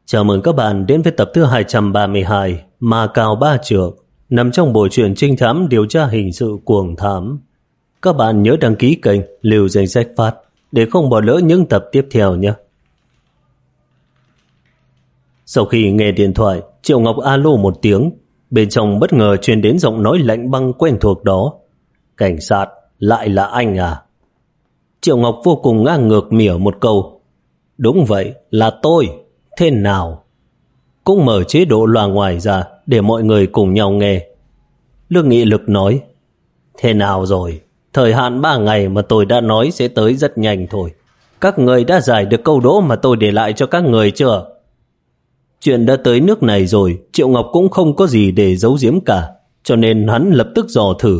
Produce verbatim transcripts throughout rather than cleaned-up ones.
Chào mừng các bạn đến với tập thứ hai trăm ba mươi hai Ma Cao Ba Trượng, nằm trong bộ truyện trinh thám điều tra hình sự Cuồng Thám. Các bạn nhớ đăng ký kênh, lưu danh sách phát để không bỏ lỡ những tập tiếp theo nhé. Sau khi nghe điện thoại, Triệu Ngọc alo một tiếng, bên trong bất ngờ truyền đến giọng nói lạnh băng quen thuộc đó. Cảnh sát, lại là anh à? Triệu Ngọc vô cùng ngang ngược mỉa một câu. Đúng vậy, là tôi. Thế nào? Cũng mở chế độ loa ngoài ra để mọi người cùng nhau nghe. Lương Nghị Lực nói, thế nào rồi? Thời hạn ba ngày mà tôi đã nói sẽ tới rất nhanh thôi. Các người đã giải được câu đố mà tôi để lại cho các người chưa? Chuyện đã tới nước này rồi, Triệu Ngọc cũng không có gì để giấu giếm cả, cho nên hắn lập tức dò thử.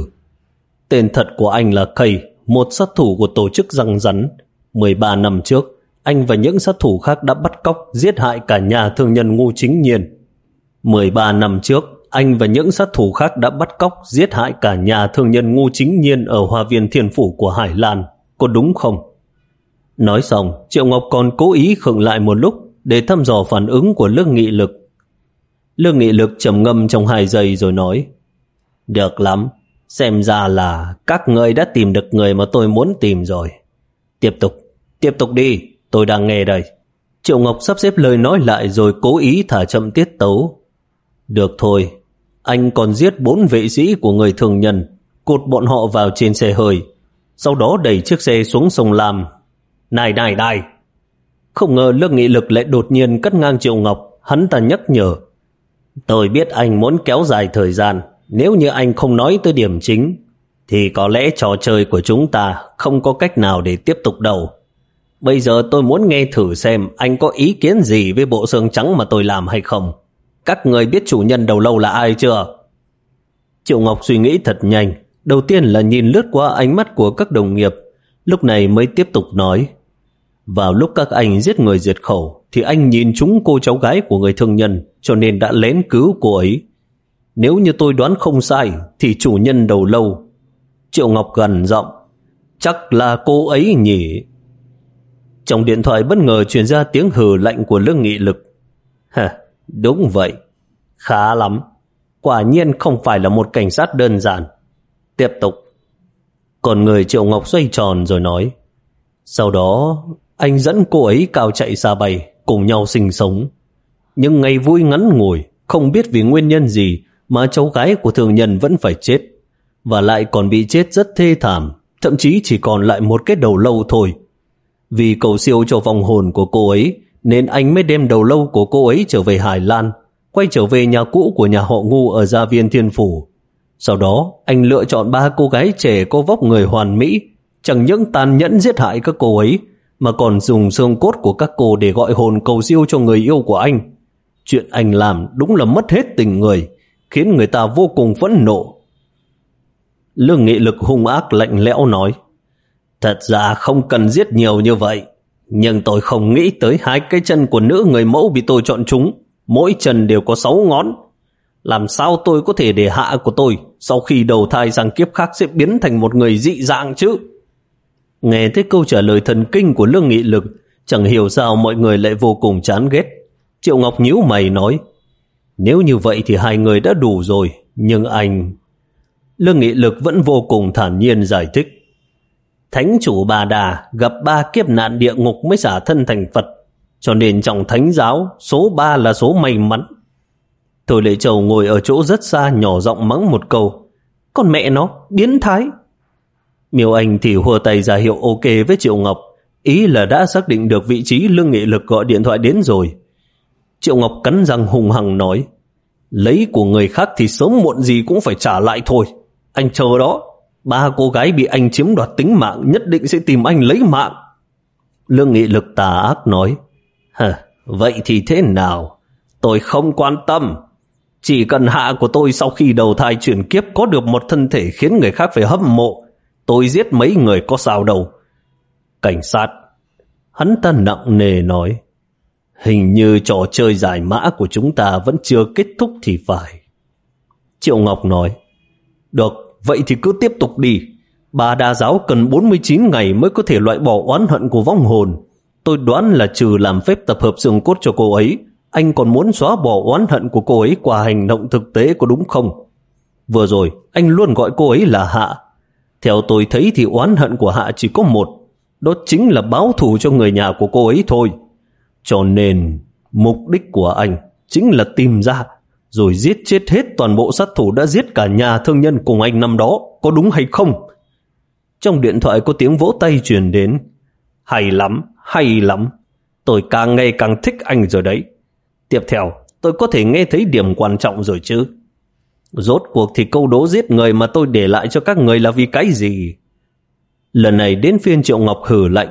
Tên thật của anh là Kay, một sát thủ của tổ chức răng rắn. mười ba năm trước, anh và những sát thủ khác đã bắt cóc, giết hại cả nhà thương nhân Ngô Chính Nhiên. mười ba năm trước, anh và những sát thủ khác đã bắt cóc, giết hại cả nhà thương nhân Ngô Chính Nhiên ở Hoa viên Thiên Phủ của Hải Lan. Có đúng không? Nói xong, Triệu Ngọc còn cố ý khựng lại một lúc để thăm dò phản ứng của Lương Nghị Lực. Lương Nghị Lực trầm ngâm trong hai giây rồi nói, được lắm, xem ra là các người đã tìm được người mà tôi muốn tìm rồi. Tiếp tục, tiếp tục đi, tôi đang nghe đây. Triệu Ngọc sắp xếp lời nói lại rồi cố ý thả chậm tiết tấu. Được thôi, anh còn giết bốn vệ sĩ của người thường nhân, cột bọn họ vào trên xe hơi, sau đó đẩy chiếc xe xuống sông Lam. Này này này! Không ngờ Lương Nghị Lực lại đột nhiên cắt ngang Triệu Ngọc. Hắn ta nhắc nhở, tôi biết anh muốn kéo dài thời gian. Nếu như anh không nói tới điểm chính thì có lẽ trò chơi của chúng ta không có cách nào để tiếp tục đâu. Bây giờ tôi muốn nghe thử xem anh có ý kiến gì với bộ xương trắng mà tôi làm hay không. Các người biết chủ nhân đầu lâu là ai chưa? Triệu Ngọc suy nghĩ thật nhanh. Đầu tiên là nhìn lướt qua ánh mắt của các đồng nghiệp, lúc này mới tiếp tục nói. Vào lúc các anh giết người diệt khẩu thì anh nhìn trúng cô cháu gái của người thương nhân, cho nên đã lén cứu cô ấy. Nếu như tôi đoán không sai thì chủ nhân đầu lâu. Triệu Ngọc gần giọng, chắc là cô ấy nhỉ? Trong điện thoại bất ngờ truyền ra tiếng hừ lạnh của Lương Nghị Lực. Hả, đúng vậy. Khá lắm. Quả nhiên không phải là một cảnh sát đơn giản. Tiếp tục. Còn người Triệu Ngọc xoay tròn rồi nói, sau đó anh dẫn cô ấy cao chạy xa bay, cùng nhau sinh sống. Nhưng ngày vui ngắn ngủi, không biết vì nguyên nhân gì mà cháu gái của thường nhân vẫn phải chết, và lại còn bị chết rất thê thảm, thậm chí chỉ còn lại một cái đầu lâu thôi. Vì cầu siêu cho vong hồn của cô ấy nên anh mới đem đầu lâu của cô ấy trở về Hải Lan, quay trở về nhà cũ của nhà họ Ngu ở Gia Viên Thiên Phủ. Sau đó anh lựa chọn ba cô gái trẻ có vóc người hoàn mỹ, chẳng những tàn nhẫn giết hại các cô ấy mà còn dùng xương cốt của các cô để gọi hồn cầu siêu cho người yêu của anh. Chuyện anh làm đúng là mất hết tình người, khiến người ta vô cùng phẫn nộ. Lương Nghị Lực hung ác lạnh lẽo nói, thật ra không cần giết nhiều như vậy, nhưng tôi không nghĩ tới hai cái chân của nữ người mẫu bị tôi chọn trúng, mỗi chân đều có sáu ngón. Làm sao tôi có thể để hạ của tôi sau khi đầu thai sang kiếp khác sẽ biến thành một người dị dạng chứ? Nghe thấy câu trả lời thần kinh của Lương Nghị Lực, chẳng hiểu sao mọi người lại vô cùng chán ghét. Triệu Ngọc nhíu mày nói, nếu như vậy thì hai người đã đủ rồi, nhưng anh... Lương Nghị Lực vẫn vô cùng thản nhiên giải thích, Thánh chủ Bà Đà gặp ba kiếp nạn địa ngục mới xả thân thành Phật, cho nên trong thánh giáo số ba là số may mắn. Thôi Lệ Châu ngồi ở chỗ rất xa nhỏ giọng mắng một câu, con mẹ nó, biến thái. Miêu Anh thì hùa tay ra hiệu ok với Triệu Ngọc, ý là đã xác định được vị trí Lương Nghị Lực gọi điện thoại đến rồi. Triệu Ngọc cắn răng hùng hằng nói, lấy của người khác thì sớm muộn gì cũng phải trả lại thôi. Anh chờ đó, ba cô gái bị anh chiếm đoạt tính mạng nhất định sẽ tìm anh lấy mạng. Lương Nghị Lực tà ác nói, hả, vậy thì thế nào? Tôi không quan tâm. Chỉ cần hạ của tôi sau khi đầu thai chuyển kiếp có được một thân thể khiến người khác phải hâm mộ, tôi giết mấy người có sao đâu. Cảnh sát, hắn ta nặng nề nói, hình như trò chơi giải mã của chúng ta vẫn chưa kết thúc thì phải. Triệu Ngọc nói, được, vậy thì cứ tiếp tục đi. Bà Đa giáo cần bốn mươi chín ngày mới có thể loại bỏ oán hận của vong hồn. Tôi đoán là trừ làm phép tập hợp xương cốt cho cô ấy, anh còn muốn xóa bỏ oán hận của cô ấy qua hành động thực tế có đúng không? Vừa rồi anh luôn gọi cô ấy là Hạ. Theo tôi thấy thì oán hận của Hạ chỉ có một, đó chính là báo thù cho người nhà của cô ấy thôi. Cho nên mục đích của anh chính là tìm ra rồi giết chết hết toàn bộ sát thủ đã giết cả nhà thương nhân cùng anh năm đó, có đúng hay không? Trong điện thoại có tiếng vỗ tay truyền đến. Hay lắm, hay lắm. Tôi càng ngày càng thích anh rồi đấy. Tiếp theo, tôi có thể nghe thấy điểm quan trọng rồi chứ. Rốt cuộc thì câu đố giết người mà tôi để lại cho các người là vì cái gì? Lần này đến phiên Triệu Ngọc hừ lạnh.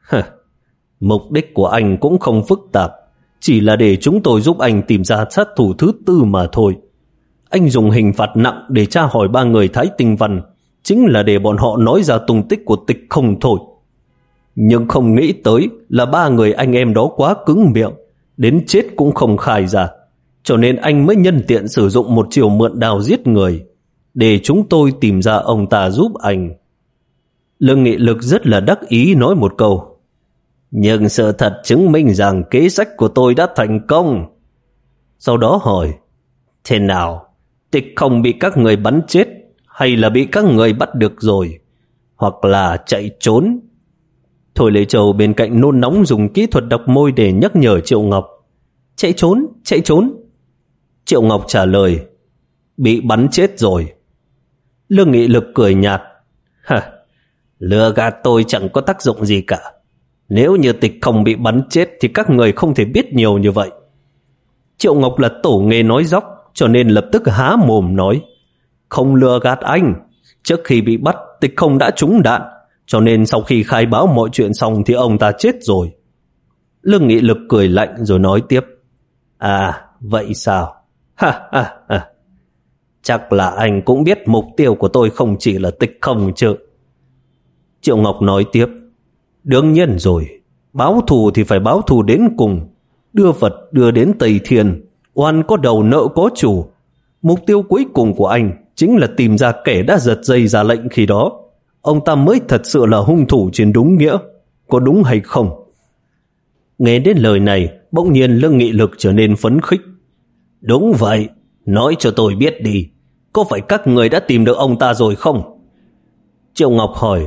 Mục đích của anh cũng không phức tạp, chỉ là để chúng tôi giúp anh tìm ra sát thủ thứ tư mà thôi. Anh dùng hình phạt nặng để tra hỏi ba người Thái Tinh Văn, chính là để bọn họ nói ra tung tích của Tịch Không thôi. Nhưng không nghĩ tới là ba người anh em đó quá cứng miệng, đến chết cũng không khai ra. Cho nên anh mới nhân tiện sử dụng một chiều mượn đao giết người, để chúng tôi tìm ra ông ta giúp anh. Lương Nghị Lực rất là đắc ý nói một câu. Nhưng sự thật chứng minh rằng kế sách của tôi đã thành công. Sau đó hỏi, thế nào? Tịch Không bị các người bắn chết, hay là bị các người bắt được rồi, hoặc là chạy trốn? Thôi Lệ Châu bên cạnh nôn nóng dùng kỹ thuật đọc môi để nhắc nhở Triệu Ngọc. Chạy trốn, chạy trốn. Triệu Ngọc trả lời, bị bắn chết rồi. Lương Nghị Lực cười nhạt. Hả, lừa gạt tôi chẳng có tác dụng gì cả. Nếu như Tịch Không bị bắn chết thì các người không thể biết nhiều như vậy. Triệu Ngọc là tổ nghề nói dóc, cho nên lập tức há mồm nói, không lừa gạt anh. Trước khi bị bắt, Tịch Không đã trúng đạn, cho nên sau khi khai báo mọi chuyện xong thì ông ta chết rồi. Lương Nghị Lực cười lạnh rồi nói tiếp, à, vậy sao? Ha ha ha. Chắc là anh cũng biết mục tiêu của tôi không chỉ là Tịch Không chứ. Triệu Ngọc nói tiếp, đương nhiên rồi, báo thù thì phải báo thù đến cùng. Đưa vật đưa đến Tây Thiên, oan có đầu nợ có chủ. Mục tiêu cuối cùng của anh chính là tìm ra kẻ đã giật dây ra lệnh khi đó. Ông ta mới thật sự là hung thủ trên đúng nghĩa, có đúng hay không? Nghe đến lời này, bỗng nhiên Lương Nghị Lực trở nên phấn khích. Đúng vậy, nói cho tôi biết đi, có phải các người đã tìm được ông ta rồi không? Triệu Ngọc hỏi,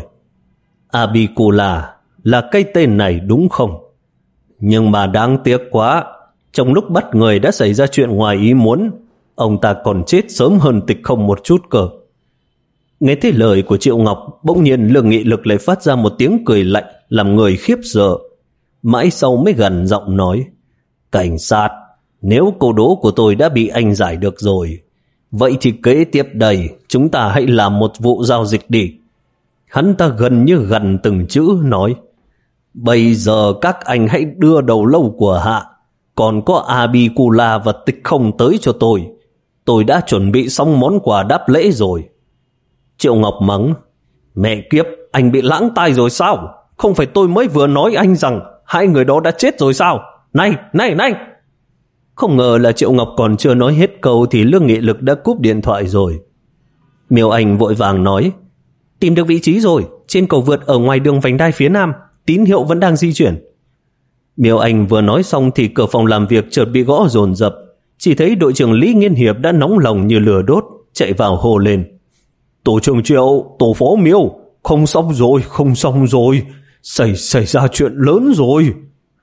Abikula là cái tên này đúng không? Nhưng mà đáng tiếc quá, trong lúc bắt người đã xảy ra chuyện ngoài ý muốn, ông ta còn chết sớm hơn Tịch Không một chút cơ. Nghe thấy lời của Triệu Ngọc, bỗng nhiên Lương Nghị Lực lại phát ra một tiếng cười lạnh làm người khiếp sợ. Mãi sau mới gần giọng nói, cảnh sát, nếu câu đố của tôi đã bị anh giải được rồi, vậy thì kế tiếp đây chúng ta hãy làm một vụ giao dịch đi. Hắn ta gần như gần từng chữ nói, bây giờ các anh hãy đưa đầu lâu của Hạ, còn có Abikula và Tịch Không tới cho tôi. Tôi đã chuẩn bị xong món quà đáp lễ rồi. Triệu Ngọc mắng, mẹ kiếp, anh bị lãng tai rồi sao? Không phải tôi mới vừa nói anh rằng hai người đó đã chết rồi sao? Này, này, này! Không ngờ là Triệu Ngọc còn chưa nói hết câu thì Lương Nghị Lực đã cúp điện thoại rồi. Miêu Anh vội vàng nói, tìm được vị trí rồi, trên cầu vượt ở ngoài đường vành đai phía nam, tín hiệu vẫn đang di chuyển. Miêu Anh vừa nói xong thì cửa phòng làm việc chợt bị gõ dồn dập. Chỉ thấy đội trưởng Lý Nghiên Hiệp đã nóng lòng như lửa đốt, chạy vào hô lên, tổ trưởng Triệu, tổ phó Miêu, không xong rồi, không xong rồi, xảy xảy ra chuyện lớn rồi.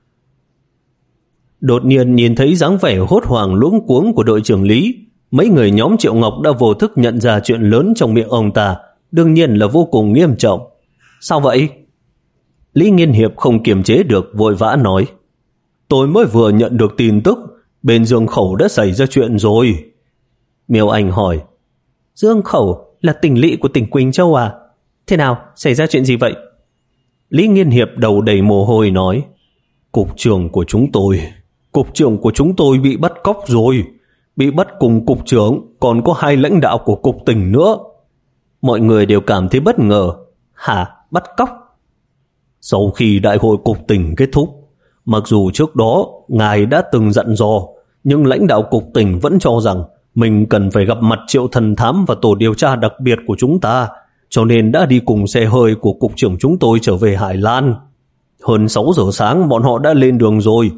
Đột nhiên nhìn thấy dáng vẻ hốt hoảng luống cuống của đội trưởng Lý, mấy người nhóm Triệu Ngọc đã vô thức nhận ra chuyện lớn trong miệng ông ta đương nhiên là vô cùng nghiêm trọng. Sao vậy? Lý Nghiên Hiệp không kiềm chế được vội vã nói, tôi mới vừa nhận được tin tức bên Dương Khẩu đã xảy ra chuyện rồi. Miêu Anh hỏi, Dương Khẩu là tỉnh lỵ của tỉnh Quỳnh Châu à? Thế nào, xảy ra chuyện gì vậy? Lý Nghiên Hiệp đầu đầy mồ hôi nói, cục trưởng của chúng tôi, cục trưởng của chúng tôi bị bắt cóc rồi, bị bắt cùng cục trưởng, còn có hai lãnh đạo của cục tỉnh nữa. Mọi người đều cảm thấy bất ngờ. Hả, bắt cóc? Sau khi đại hội cục tỉnh kết thúc, mặc dù trước đó ngài đã từng dặn dò, nhưng lãnh đạo cục tỉnh vẫn cho rằng mình cần phải gặp mặt Triệu Thần Thám và tổ điều tra đặc biệt của chúng ta, cho nên đã đi cùng xe hơi của cục trưởng chúng tôi trở về Hải Lan. Hơn sáu giờ sáng bọn họ đã lên đường rồi,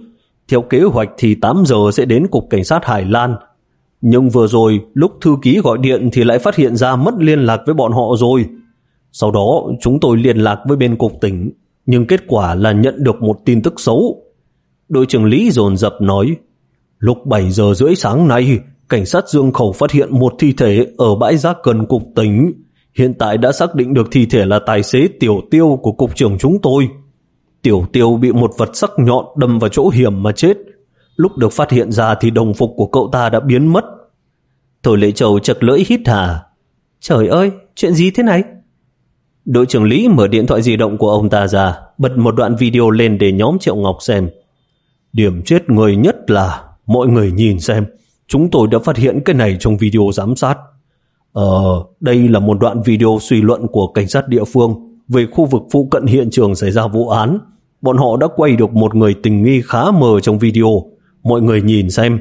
theo kế hoạch thì tám giờ sẽ đến cục cảnh sát Hải Lan. Nhưng vừa rồi lúc thư ký gọi điện thì lại phát hiện ra mất liên lạc với bọn họ rồi. Sau đó chúng tôi liên lạc với bên cục tỉnh, nhưng kết quả là nhận được một tin tức xấu. Đội trưởng Lý dồn dập nói, lúc bảy giờ rưỡi sáng nay, cảnh sát Dương Khẩu phát hiện một thi thể ở bãi rác gần cục tỉnh. Hiện tại đã xác định được thi thể là tài xế Tiểu Tiêu của cục trưởng chúng tôi. Tiểu Tiêu bị một vật sắc nhọn đâm vào chỗ hiểm mà chết. Lúc được phát hiện ra thì đồng phục của cậu ta đã biến mất. Thôi Lệ Châu chật lưỡi hít hà. Trời ơi, chuyện gì thế này? Đội trưởng Lý mở điện thoại di động của ông ta ra, bật một đoạn video lên để nhóm Triệu Ngọc xem. Điểm chết người nhất là, mọi người nhìn xem, chúng tôi đã phát hiện cái này trong video giám sát. Ờ, đây là một đoạn video suy luận của cảnh sát địa phương về khu vực phụ cận hiện trường xảy ra vụ án. Bọn họ đã quay được một người tình nghi khá mờ trong video. Mọi người nhìn xem.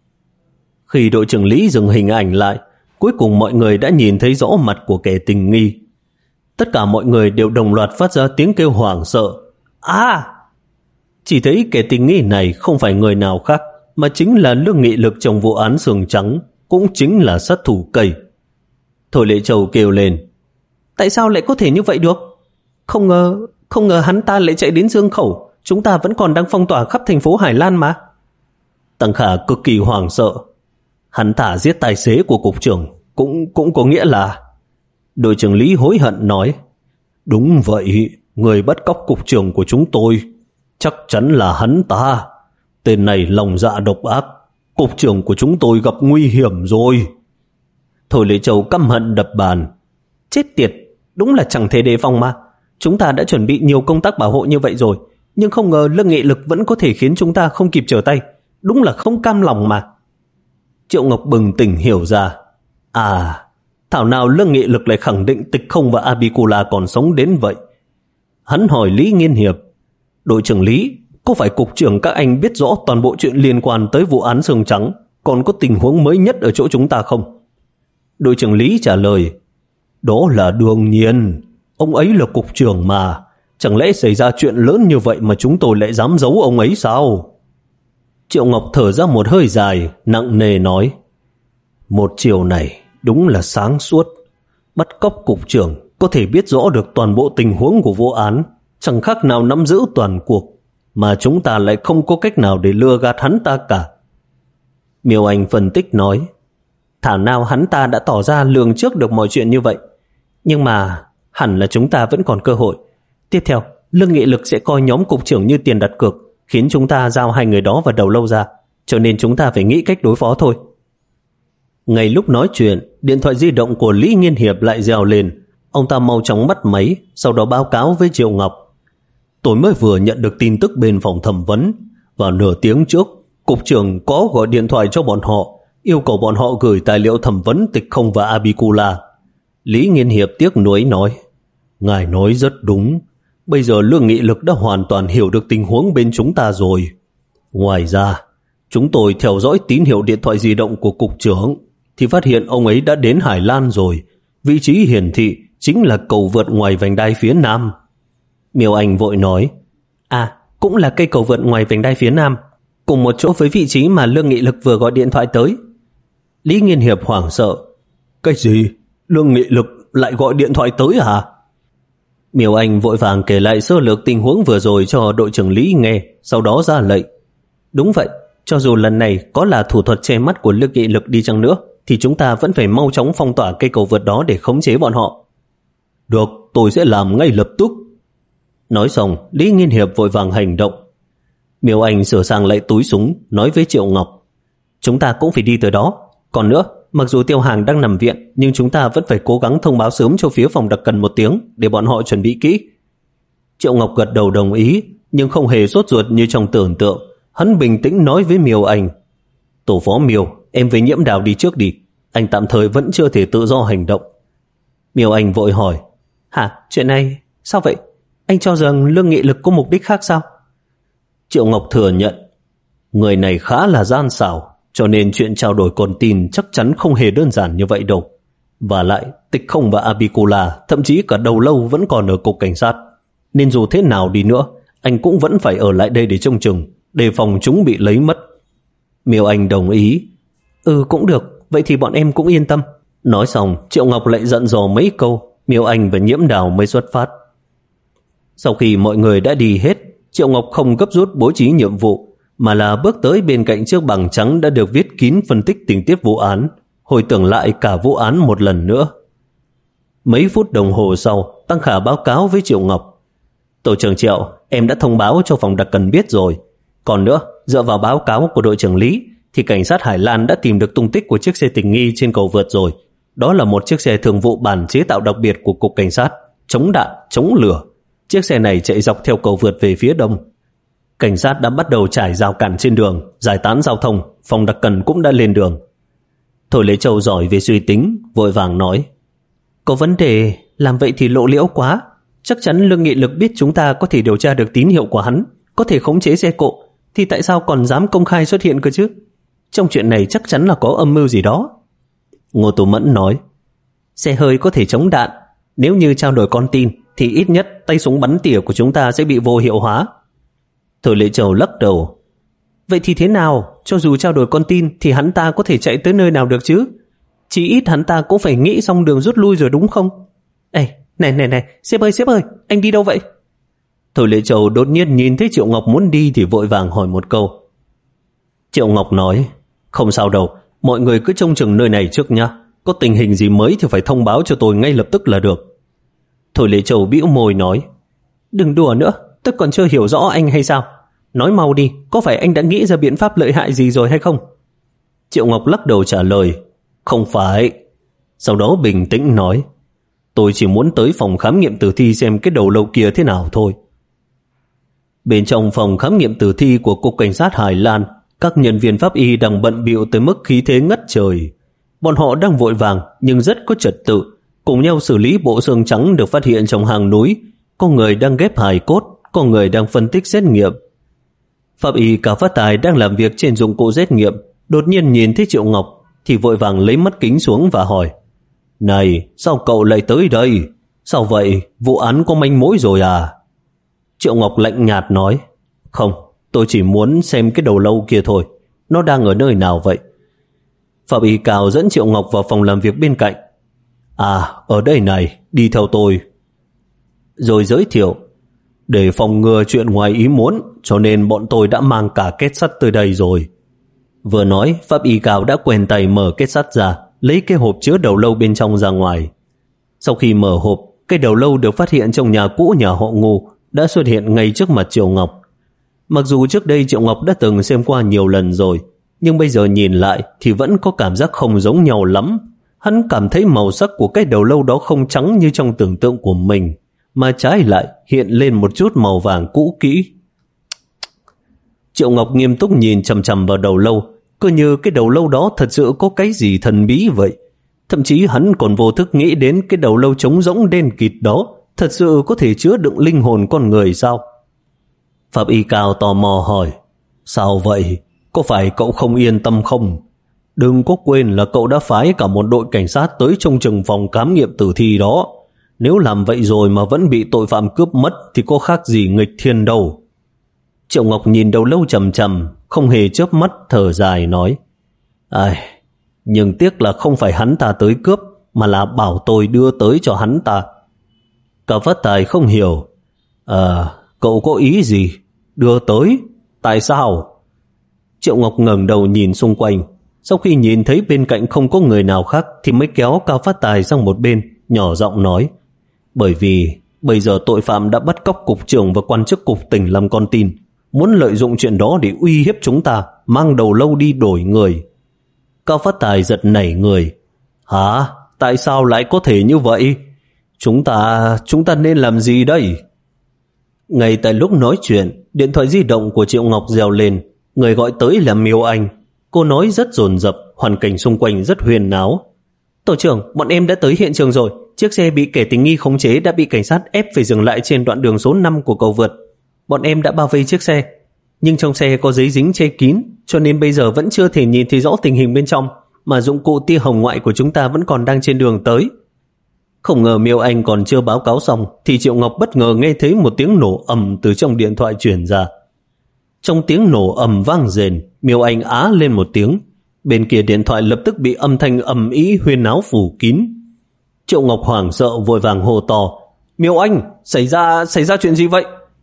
Khi đội trưởng Lý dừng hình ảnh lại, cuối cùng mọi người đã nhìn thấy rõ mặt của kẻ tình nghi. Tất cả mọi người đều đồng loạt phát ra tiếng kêu hoảng sợ. À! Chỉ thấy kẻ tình nghi này không phải người nào khác, mà chính là Lương Nghị Lực trong vụ án Sườn Trắng, cũng chính là sát thủ Cây. Thôi Lệ Châu kêu lên. Tại sao lại có thể như vậy được? Không ngờ, không ngờ hắn ta lại chạy đến Dương Khẩu. Chúng ta vẫn còn đang phong tỏa khắp thành phố Hải Lan mà. Tăng Khả cực kỳ hoảng sợ. Hắn ta giết tài xế của cục trưởng, cũng cũng có nghĩa là... Đội trưởng Lý hối hận nói, đúng vậy, người bắt cóc cục trưởng của chúng tôi chắc chắn là hắn ta. Tên này lòng dạ độc ác, cục trưởng của chúng tôi gặp nguy hiểm rồi. Thôi Lệ Châu căm hận đập bàn. Chết tiệt, đúng là chẳng thể đề phòng mà. Chúng ta đã chuẩn bị nhiều công tác bảo hộ như vậy rồi, nhưng không ngờ Lương Nghị Lực vẫn có thể khiến chúng ta không kịp trở tay. Đúng là không cam lòng mà. Triệu Ngọc bừng tỉnh hiểu ra. À, thảo nào Lương Nghị Lực lại khẳng định Tịch Không và Abicula còn sống đến vậy. Hắn hỏi Lý Nghiên Hiệp, đội trưởng Lý, có phải cục trưởng các anh biết rõ toàn bộ chuyện liên quan tới vụ án Sườn Trắng, còn có tình huống mới nhất ở chỗ chúng ta không? Đội trưởng Lý trả lời, đó là đương nhiên, ông ấy là cục trưởng mà, chẳng lẽ xảy ra chuyện lớn như vậy mà chúng tôi lại dám giấu ông ấy sao? Triệu Ngọc thở ra một hơi dài, nặng nề nói, một chiều này đúng là sáng suốt. Bắt cóc cục trưởng có thể biết rõ được toàn bộ tình huống của vụ án, chẳng khác nào nắm giữ toàn cuộc, mà chúng ta lại không có cách nào để lừa gạt hắn ta cả. Miêu Anh phân tích nói, thảo nào hắn ta đã tỏ ra lường trước được mọi chuyện như vậy. Nhưng mà hẳn là chúng ta vẫn còn cơ hội. Tiếp theo, Lương Nghị Lực sẽ coi nhóm cục trưởng như tiền đặt cược, khiến chúng ta giao hai người đó vào đầu lâu ra, cho nên chúng ta phải nghĩ cách đối phó thôi. Ngay lúc nói chuyện, điện thoại di động của Lý Nghiên Hiệp lại reo lên. Ông ta mau chóng bắt máy, sau đó báo cáo với Triệu Ngọc. Tôi mới vừa nhận được tin tức bên phòng thẩm vấn. Vào nửa tiếng trước, cục trưởng có gọi điện thoại cho bọn họ, yêu cầu bọn họ gửi tài liệu thẩm vấn Tịch Không và Abicula. Lý Nghiên Hiệp tiếc nuối nói, ngài nói rất đúng. Bây giờ Lương Nghị Lực đã hoàn toàn hiểu được tình huống bên chúng ta rồi. Ngoài ra, chúng tôi theo dõi tín hiệu điện thoại di động của cục trưởng thì phát hiện ông ấy đã đến Hải Lan rồi. Vị trí hiển thị chính là cầu vượt ngoài vành đai phía nam. Miêu Anh vội nói, à, cũng là cây cầu vượt ngoài vành đai phía nam, cùng một chỗ với vị trí mà Lương Nghị Lực vừa gọi điện thoại tới. Lý Nghiên Hiệp hoảng sợ, cái gì? Lương Nghị Lực lại gọi điện thoại tới hả? Miêu Anh vội vàng kể lại sơ lược tình huống vừa rồi cho đội trưởng Lý nghe, sau đó ra lệnh. Đúng vậy, cho dù lần này có là thủ thuật che mắt của Lương Nghị Lực đi chăng nữa, thì chúng ta vẫn phải mau chóng phong tỏa cây cầu vượt đó để khống chế bọn họ. Được, tôi sẽ làm ngay lập tức. Nói xong, Lý Nghiên Hiệp vội vàng hành động. Miêu Anh sửa sang lại túi súng, nói với Triệu Ngọc, chúng ta cũng phải đi tới đó. Còn nữa, mặc dù Tiêu Hàng đang nằm viện, nhưng chúng ta vẫn phải cố gắng thông báo sớm cho phía phòng đặc cần một tiếng, để bọn họ chuẩn bị kỹ. Triệu Ngọc gật đầu đồng ý, nhưng không hề sốt ruột như trong tưởng tượng. Hắn bình tĩnh nói với Miêu Anh, tổ phó Miêu, em với Nhiễm Đào đi trước đi, anh tạm thời vẫn chưa thể tự do hành động. Miêu Anh vội hỏi, hả, chuyện này, sao vậy? Anh cho rằng Lương Nghị Lực có mục đích khác sao? Triệu Ngọc thừa nhận, người này khá là gian xảo, cho nên chuyện trao đổi con tin chắc chắn không hề đơn giản như vậy đâu. Và lại, Tịch Không và Abicula, thậm chí cả đầu lâu vẫn còn ở cục cảnh sát, nên dù thế nào đi nữa, anh cũng vẫn phải ở lại đây để trông chừng, đề phòng chúng bị lấy mất. Miêu Anh đồng ý. Ừ cũng được, vậy thì bọn em cũng yên tâm. Nói xong, Triệu Ngọc lại dặn dò mấy câu, Miêu Anh và Nhiễm Đào mới xuất phát. Sau khi mọi người đã đi hết, Triệu Ngọc không gấp rút bố trí nhiệm vụ, mà là bước tới bên cạnh chiếc bảng trắng đã được viết kín phân tích tình tiết vụ án, hồi tưởng lại cả vụ án một lần nữa. Mấy phút đồng hồ sau, Tăng Khả báo cáo với Triệu Ngọc. Tổ trưởng Triệu, em đã thông báo cho phòng đặc cần biết rồi. Còn nữa, dựa vào báo cáo của đội trưởng Lý, thì cảnh sát Hải Lan đã tìm được tung tích của chiếc xe tình nghi trên cầu vượt rồi. Đó là một chiếc xe thường vụ bản chế tạo đặc biệt của Cục Cảnh sát, chống đạn, chống lửa. Chiếc xe này chạy dọc theo cầu vượt về phía đông. Cảnh sát đã bắt đầu trải rào cản trên đường, giải tán giao thông, phòng đặc cần cũng đã lên đường. Thôi Lễ Châu giỏi về suy tính, vội vàng nói. Có vấn đề, làm vậy thì lộ liễu quá. Chắc chắn Lương Nghị Lực biết chúng ta có thể điều tra được tín hiệu của hắn, có thể khống chế xe cộ, thì tại sao còn dám công khai xuất hiện cơ chứ? Trong chuyện này chắc chắn là có âm mưu gì đó. Ngô Tú Mẫn nói. Xe hơi có thể chống đạn, nếu như trao đổi con tin thì ít nhất tay súng bắn tỉa của chúng ta sẽ bị vô hiệu hóa. Thôi Lễ Châu lắc đầu. Vậy thì thế nào? Cho dù trao đổi con tin thì hắn ta có thể chạy tới nơi nào được chứ? Chỉ ít hắn ta cũng phải nghĩ xong đường rút lui rồi đúng không? Ê, này này này, sếp ơi sếp ơi, anh đi đâu vậy? Thôi Lễ Châu đột nhiên nhìn thấy Triệu Ngọc muốn đi thì vội vàng hỏi một câu. Triệu Ngọc nói, không sao đâu, mọi người cứ trông chừng nơi này trước nhá. Có tình hình gì mới thì phải thông báo cho tôi ngay lập tức là được. Thôi Lễ Châu bĩu môi nói, đừng đùa nữa, tôi còn chưa hiểu rõ anh hay sao? Nói mau đi, có phải anh đã nghĩ ra biện pháp lợi hại gì rồi hay không? Triệu Ngọc lắc đầu trả lời, không phải. Sau đó bình tĩnh nói, tôi chỉ muốn tới phòng khám nghiệm tử thi xem cái đầu lâu kia thế nào thôi. Bên trong phòng khám nghiệm tử thi của Cục Cảnh sát Hải Lan, các nhân viên pháp y đang bận bịu tới mức khí thế ngất trời. Bọn họ đang vội vàng nhưng rất có trật tự, cùng nhau xử lý bộ xương trắng được phát hiện trong hang núi. Có người đang ghép hài cốt, có người đang phân tích xét nghiệm. Pháp y Cao Phát Tài đang làm việc trên dụng cụ xét nghiệm, đột nhiên nhìn thấy Triệu Ngọc thì vội vàng lấy mắt kính xuống và hỏi, này, sao cậu lại tới đây? Sao vậy? Vụ án có manh mối rồi à? Triệu Ngọc lạnh nhạt nói, không, tôi chỉ muốn xem cái đầu lâu kia thôi. Nó đang ở nơi nào vậy? Pháp y Cao dẫn Triệu Ngọc vào phòng làm việc bên cạnh. À, ở đây này, đi theo tôi. Rồi giới thiệu, để phòng ngừa chuyện ngoài ý muốn, cho nên bọn tôi đã mang cả kết sắt tới đây rồi. Vừa nói, Pháp y Cao đã quèn tay mở kết sắt ra, lấy cái hộp chứa đầu lâu bên trong ra ngoài. Sau khi mở hộp, cái đầu lâu được phát hiện trong nhà cũ nhà họ Ngô đã xuất hiện ngay trước mặt Triệu Ngọc. Mặc dù trước đây Triệu Ngọc đã từng xem qua nhiều lần rồi, nhưng bây giờ nhìn lại thì vẫn có cảm giác không giống nhau lắm. Hắn cảm thấy màu sắc của cái đầu lâu đó không trắng như trong tưởng tượng của mình, mà trái lại hiện lên một chút màu vàng cũ kỹ. Triệu Ngọc nghiêm túc nhìn chằm chằm vào đầu lâu, cứ như cái đầu lâu đó thật sự có cái gì thần bí vậy. Thậm chí hắn còn vô thức nghĩ đến cái đầu lâu trống rỗng đen kịt đó thật sự có thể chứa đựng linh hồn con người sao? Pháp y Cao tò mò hỏi, sao vậy? Có phải cậu không yên tâm không? Đừng có quên là cậu đã phái cả một đội cảnh sát tới trông chừng phòng khám nghiệm tử thi đó. Nếu làm vậy rồi mà vẫn bị tội phạm cướp mất thì có khác gì nghịch thiên đâu. Triệu Ngọc nhìn đầu lâu chầm chầm, không hề chớp mắt, thở dài nói, ai, nhưng tiếc là không phải hắn ta tới cướp, mà là bảo tôi đưa tới cho hắn ta. Cao Phát Tài không hiểu, à, cậu có ý gì? Đưa tới? Tại sao? Triệu Ngọc ngẩng đầu nhìn xung quanh, sau khi nhìn thấy bên cạnh không có người nào khác thì mới kéo Cao Phát Tài sang một bên, nhỏ giọng nói, bởi vì bây giờ tội phạm đã bắt cóc cục trưởng và quan chức cục tỉnh làm con tin, muốn lợi dụng chuyện đó để uy hiếp chúng ta, mang đầu lâu đi đổi người. Cao Phát Tài giật nảy người. Hả? Tại sao lại có thể như vậy? Chúng ta, chúng ta nên làm gì đây? Ngay tại lúc nói chuyện, điện thoại di động của Triệu Ngọc reo lên. Người gọi tới là Miêu Anh. Cô nói rất dồn dập, hoàn cảnh xung quanh rất huyền náo. Tổ trưởng, bọn em đã tới hiện trường rồi. Chiếc xe bị kẻ tình nghi khống chế đã bị cảnh sát ép phải dừng lại trên đoạn đường số năm của cầu vượt. Bọn em đã bao vây chiếc xe, nhưng trong xe có giấy dính che kín, cho nên bây giờ vẫn chưa thể nhìn thấy rõ tình hình bên trong, mà dụng cụ tia hồng ngoại của chúng ta vẫn còn đang trên đường tới. Không ngờ Miêu Anh còn chưa báo cáo xong thì Triệu Ngọc bất ngờ nghe thấy một tiếng nổ ầm từ trong điện thoại truyền ra. Trong tiếng nổ ầm vang rền, Miêu Anh á lên một tiếng. Bên kia điện thoại lập tức bị âm thanh ầm ĩ huyên náo phủ kín. Triệu Ngọc hoảng sợ vội vàng hô to: Miêu Anh, xảy ra xảy ra chuyện gì vậy?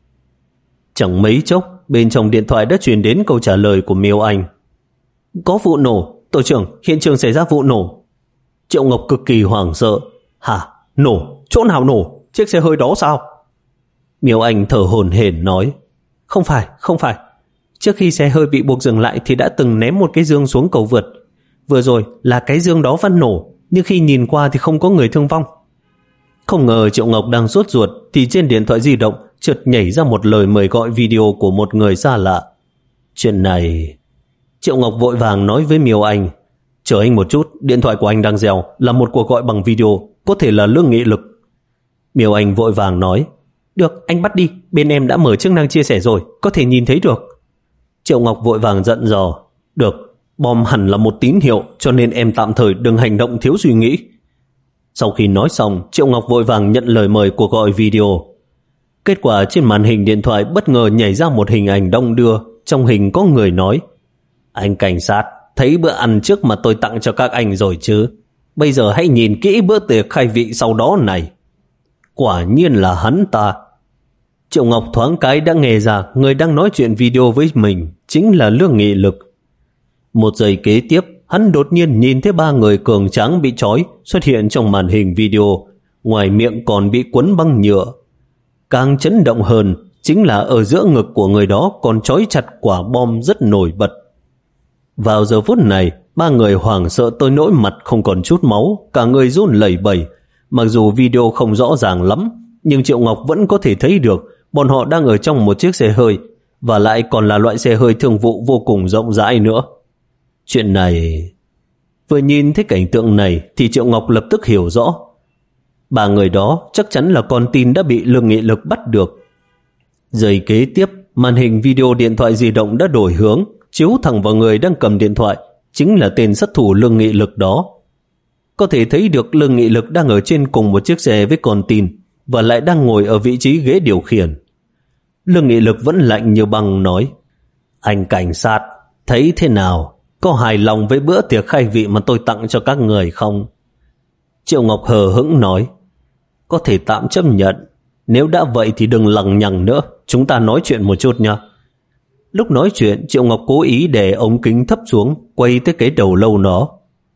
Chẳng mấy chốc, bên trong điện thoại đã truyền đến câu trả lời của Miêu Anh. Có vụ nổ, tổ trưởng, hiện trường xảy ra vụ nổ. Triệu Ngọc cực kỳ hoảng sợ. Hả? Nổ? Chỗ nào nổ? Chiếc xe hơi đó sao? Miêu Anh thở hổn hển nói: Không phải, không phải. Trước khi xe hơi bị buộc dừng lại thì đã từng ném một cái dương xuống cầu vượt. Vừa rồi là cái dương đó vẫn nổ, nhưng khi nhìn qua thì không có người thương vong. Không ngờ Triệu Ngọc đang sốt ruột thì trên điện thoại di động chợt nhảy ra một lời mời gọi video của một người xa lạ. Chuyện này... Triệu Ngọc vội vàng nói với Miêu Anh: Chờ anh một chút, điện thoại của anh đang reo, là một cuộc gọi bằng video, có thể là Lương Nghị Lực. Miêu Anh vội vàng nói: Được, anh bắt đi, bên em đã mở chức năng chia sẻ rồi, có thể nhìn thấy được. Triệu Ngọc vội vàng giận dò: Được, bom hẳn là một tín hiệu, cho nên em tạm thời đừng hành động thiếu suy nghĩ. Sau khi nói xong, Triệu Ngọc vội vàng nhận lời mời cuộc gọi video. Kết quả trên màn hình điện thoại bất ngờ nhảy ra một hình ảnh đong đưa. Trong hình có người nói: Anh cảnh sát, thấy bữa ăn trước mà tôi tặng cho các anh rồi chứ? Bây giờ hãy nhìn kỹ bữa tiệc khai vị sau đó này. Quả nhiên là hắn ta. Triệu Ngọc thoáng cái đã nghe ra người đang nói chuyện video với mình chính là Lương Nghị Lực. Một giây kế tiếp, hắn đột nhiên nhìn thấy ba người cường tráng bị trói xuất hiện trong màn hình video, ngoài miệng còn bị quấn băng nhựa. Càng chấn động hơn chính là ở giữa ngực của người đó còn trói chặt quả bom rất nổi bật. Vào giờ phút này, ba người hoảng sợ tới nỗi mặt không còn chút máu, cả người run lẩy bẩy. Mặc dù video không rõ ràng lắm, nhưng Triệu Ngọc vẫn có thể thấy được bọn họ đang ở trong một chiếc xe hơi, và lại còn là loại xe hơi thương vụ vô cùng rộng rãi nữa. Chuyện này... Vừa nhìn thấy cảnh tượng này thì Triệu Ngọc lập tức hiểu rõ. Ba người đó chắc chắn là con tin đã bị Lương Nghị Lực bắt được. Giây kế tiếp, màn hình video điện thoại di động đã đổi hướng, chiếu thẳng vào người đang cầm điện thoại, chính là tên sát thủ Lương Nghị Lực đó. Có thể thấy được Lương Nghị Lực đang ở trên cùng một chiếc xe với con tin, và lại đang ngồi ở vị trí ghế điều khiển. Lương Nghị Lực vẫn lạnh như băng nói: Anh cảnh sát, thấy thế nào? Có hài lòng với bữa tiệc khai vị mà tôi tặng cho các người không? Triệu Ngọc hờ hững nói: Có thể tạm chấp nhận. Nếu đã vậy thì đừng lằng nhằng nữa, chúng ta nói chuyện một chút nha. Lúc nói chuyện, Triệu Ngọc cố ý để ống kính thấp xuống, quay tới cái đầu lâu nó.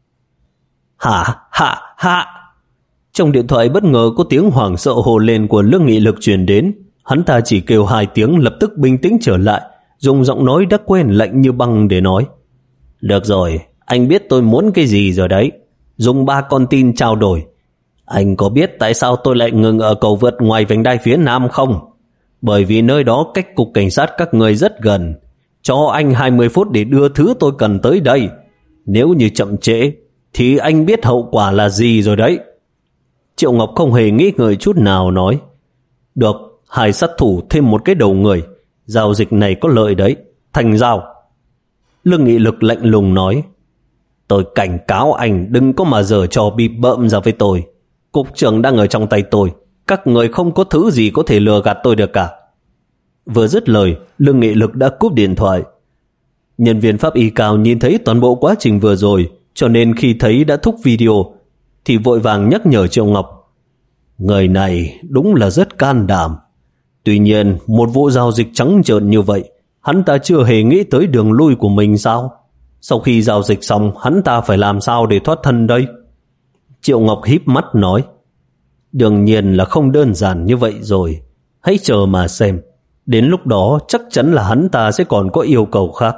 Hả? Hả? Hả? Trong điện thoại bất ngờ có tiếng hoảng sợ hồ lên của Lương Nghị Lực truyền đến. Hắn ta chỉ kêu hai tiếng lập tức bình tĩnh trở lại, dùng giọng nói đã quen lạnh như băng để nói: Được rồi, anh biết tôi muốn cái gì rồi đấy. Dùng ba con tin trao đổi. Anh có biết tại sao tôi lại ngừng ở cầu vượt ngoài vành đai phía nam không? Bởi vì nơi đó cách cục cảnh sát các người rất gần. Cho anh hai mươi phút để đưa thứ tôi cần tới đây. Nếu như chậm trễ thì anh biết hậu quả là gì rồi đấy. Triệu Ngọc không hề nghĩ ngợi chút nào nói: Được, hai sát thủ thêm một cái đầu người. Giao dịch này có lợi đấy. Thành giao. Lương Nghị Lực lạnh lùng nói: Tôi cảnh cáo anh đừng có mà giở trò bịp bợm ra với tôi. Cục trưởng đang ở trong tay tôi. Các người không có thứ gì có thể lừa gạt tôi được cả. Vừa dứt lời, Lương Nghị Lực đã cúp điện thoại. Nhân viên pháp y cao nhìn thấy toàn bộ quá trình vừa rồi, cho nên khi thấy đã thúc video thì vội vàng nhắc nhở Triệu Ngọc: Người này đúng là rất can đảm. Tuy nhiên, một vụ giao dịch trắng trợn như vậy, hắn ta chưa hề nghĩ tới đường lui của mình sao? Sau khi giao dịch xong, hắn ta phải làm sao để thoát thân đây? Triệu Ngọc híp mắt nói: Đương nhiên là không đơn giản như vậy rồi. Hãy chờ mà xem. Đến lúc đó chắc chắn là hắn ta sẽ còn có yêu cầu khác.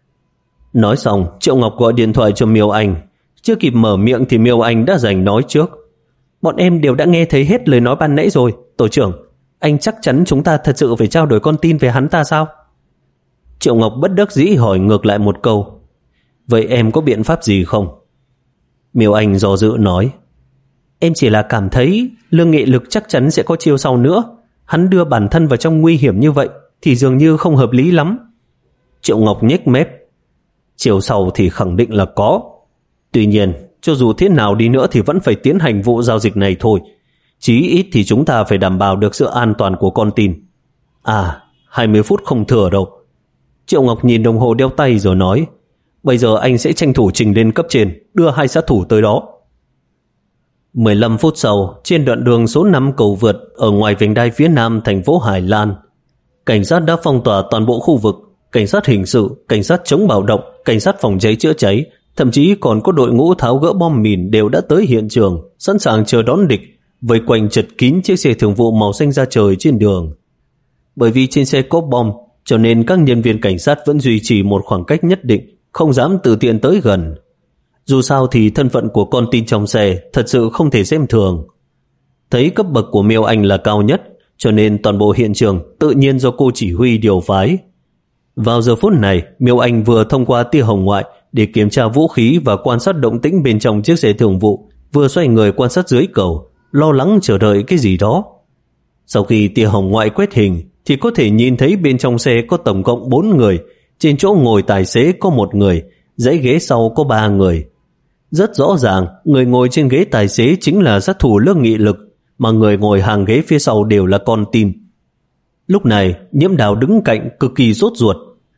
Nói xong, Triệu Ngọc gọi điện thoại cho Miêu Anh. Chưa kịp mở miệng thì Miêu Anh đã giành nói trước: Bọn em đều đã nghe thấy hết lời nói ban nãy rồi. Tổ trưởng, anh chắc chắn chúng ta thật sự phải trao đổi con tin về hắn ta sao? Triệu Ngọc bất đắc dĩ hỏi ngược lại một câu: Vậy em có biện pháp gì không? Miêu Anh do dự nói: Em chỉ là cảm thấy Lương Nghị Lực chắc chắn sẽ có chiêu sau nữa. Hắn đưa bản thân vào trong nguy hiểm như vậy thì dường như không hợp lý lắm. Triệu Ngọc nhếch mép: Chiều sau thì khẳng định là có. Tuy nhiên, cho dù thế nào đi nữa thì vẫn phải tiến hành vụ giao dịch này thôi. Chí ít thì chúng ta phải đảm bảo được sự an toàn của con tin. À, hai mươi phút không thừa đâu. Triệu Ngọc nhìn đồng hồ đeo tay rồi nói, bây giờ anh sẽ tranh thủ trình lên cấp trên, đưa hai sát thủ tới đó. mười lăm phút sau, trên đoạn đường số năm cầu vượt ở ngoài vành đai phía nam thành phố Hải Lan, cảnh sát đã phong tỏa toàn bộ khu vực. Cảnh sát hình sự, cảnh sát chống bạo động, cảnh sát phòng cháy chữa cháy, thậm chí còn có đội ngũ tháo gỡ bom mìn đều đã tới hiện trường, sẵn sàng chờ đón địch, vây quanh chật kín chiếc xe thường vụ màu xanh da trời trên đường. Bởi vì trên xe có bom, cho nên các nhân viên cảnh sát vẫn duy trì một khoảng cách nhất định, không dám tự tiện tới gần. Dù sao thì thân phận của con tin trong xe thật sự không thể xem thường. Thấy cấp bậc của Miêu Anh là cao nhất, cho nên toàn bộ hiện trường tự nhiên do cô chỉ huy điều phái. Vào giờ phút này, Miêu Anh vừa thông qua tia hồng ngoại để kiểm tra vũ khí và quan sát động tĩnh bên trong chiếc xe thường vụ, vừa xoay người quan sát dưới cầu, lo lắng chờ đợi cái gì đó. Sau khi tia hồng ngoại quét hình thì có thể nhìn thấy bên trong xe có tổng cộng bốn người, trên chỗ ngồi tài xế có một người, dãy ghế sau có ba người. Rất rõ ràng, người ngồi trên ghế tài xế chính là sát thủ Lương Nghị Lực, mà người ngồi hàng ghế phía sau đều là con tin. Lúc này, Nhiễm Đào đứng cạnh cực kỳ sốt ruột.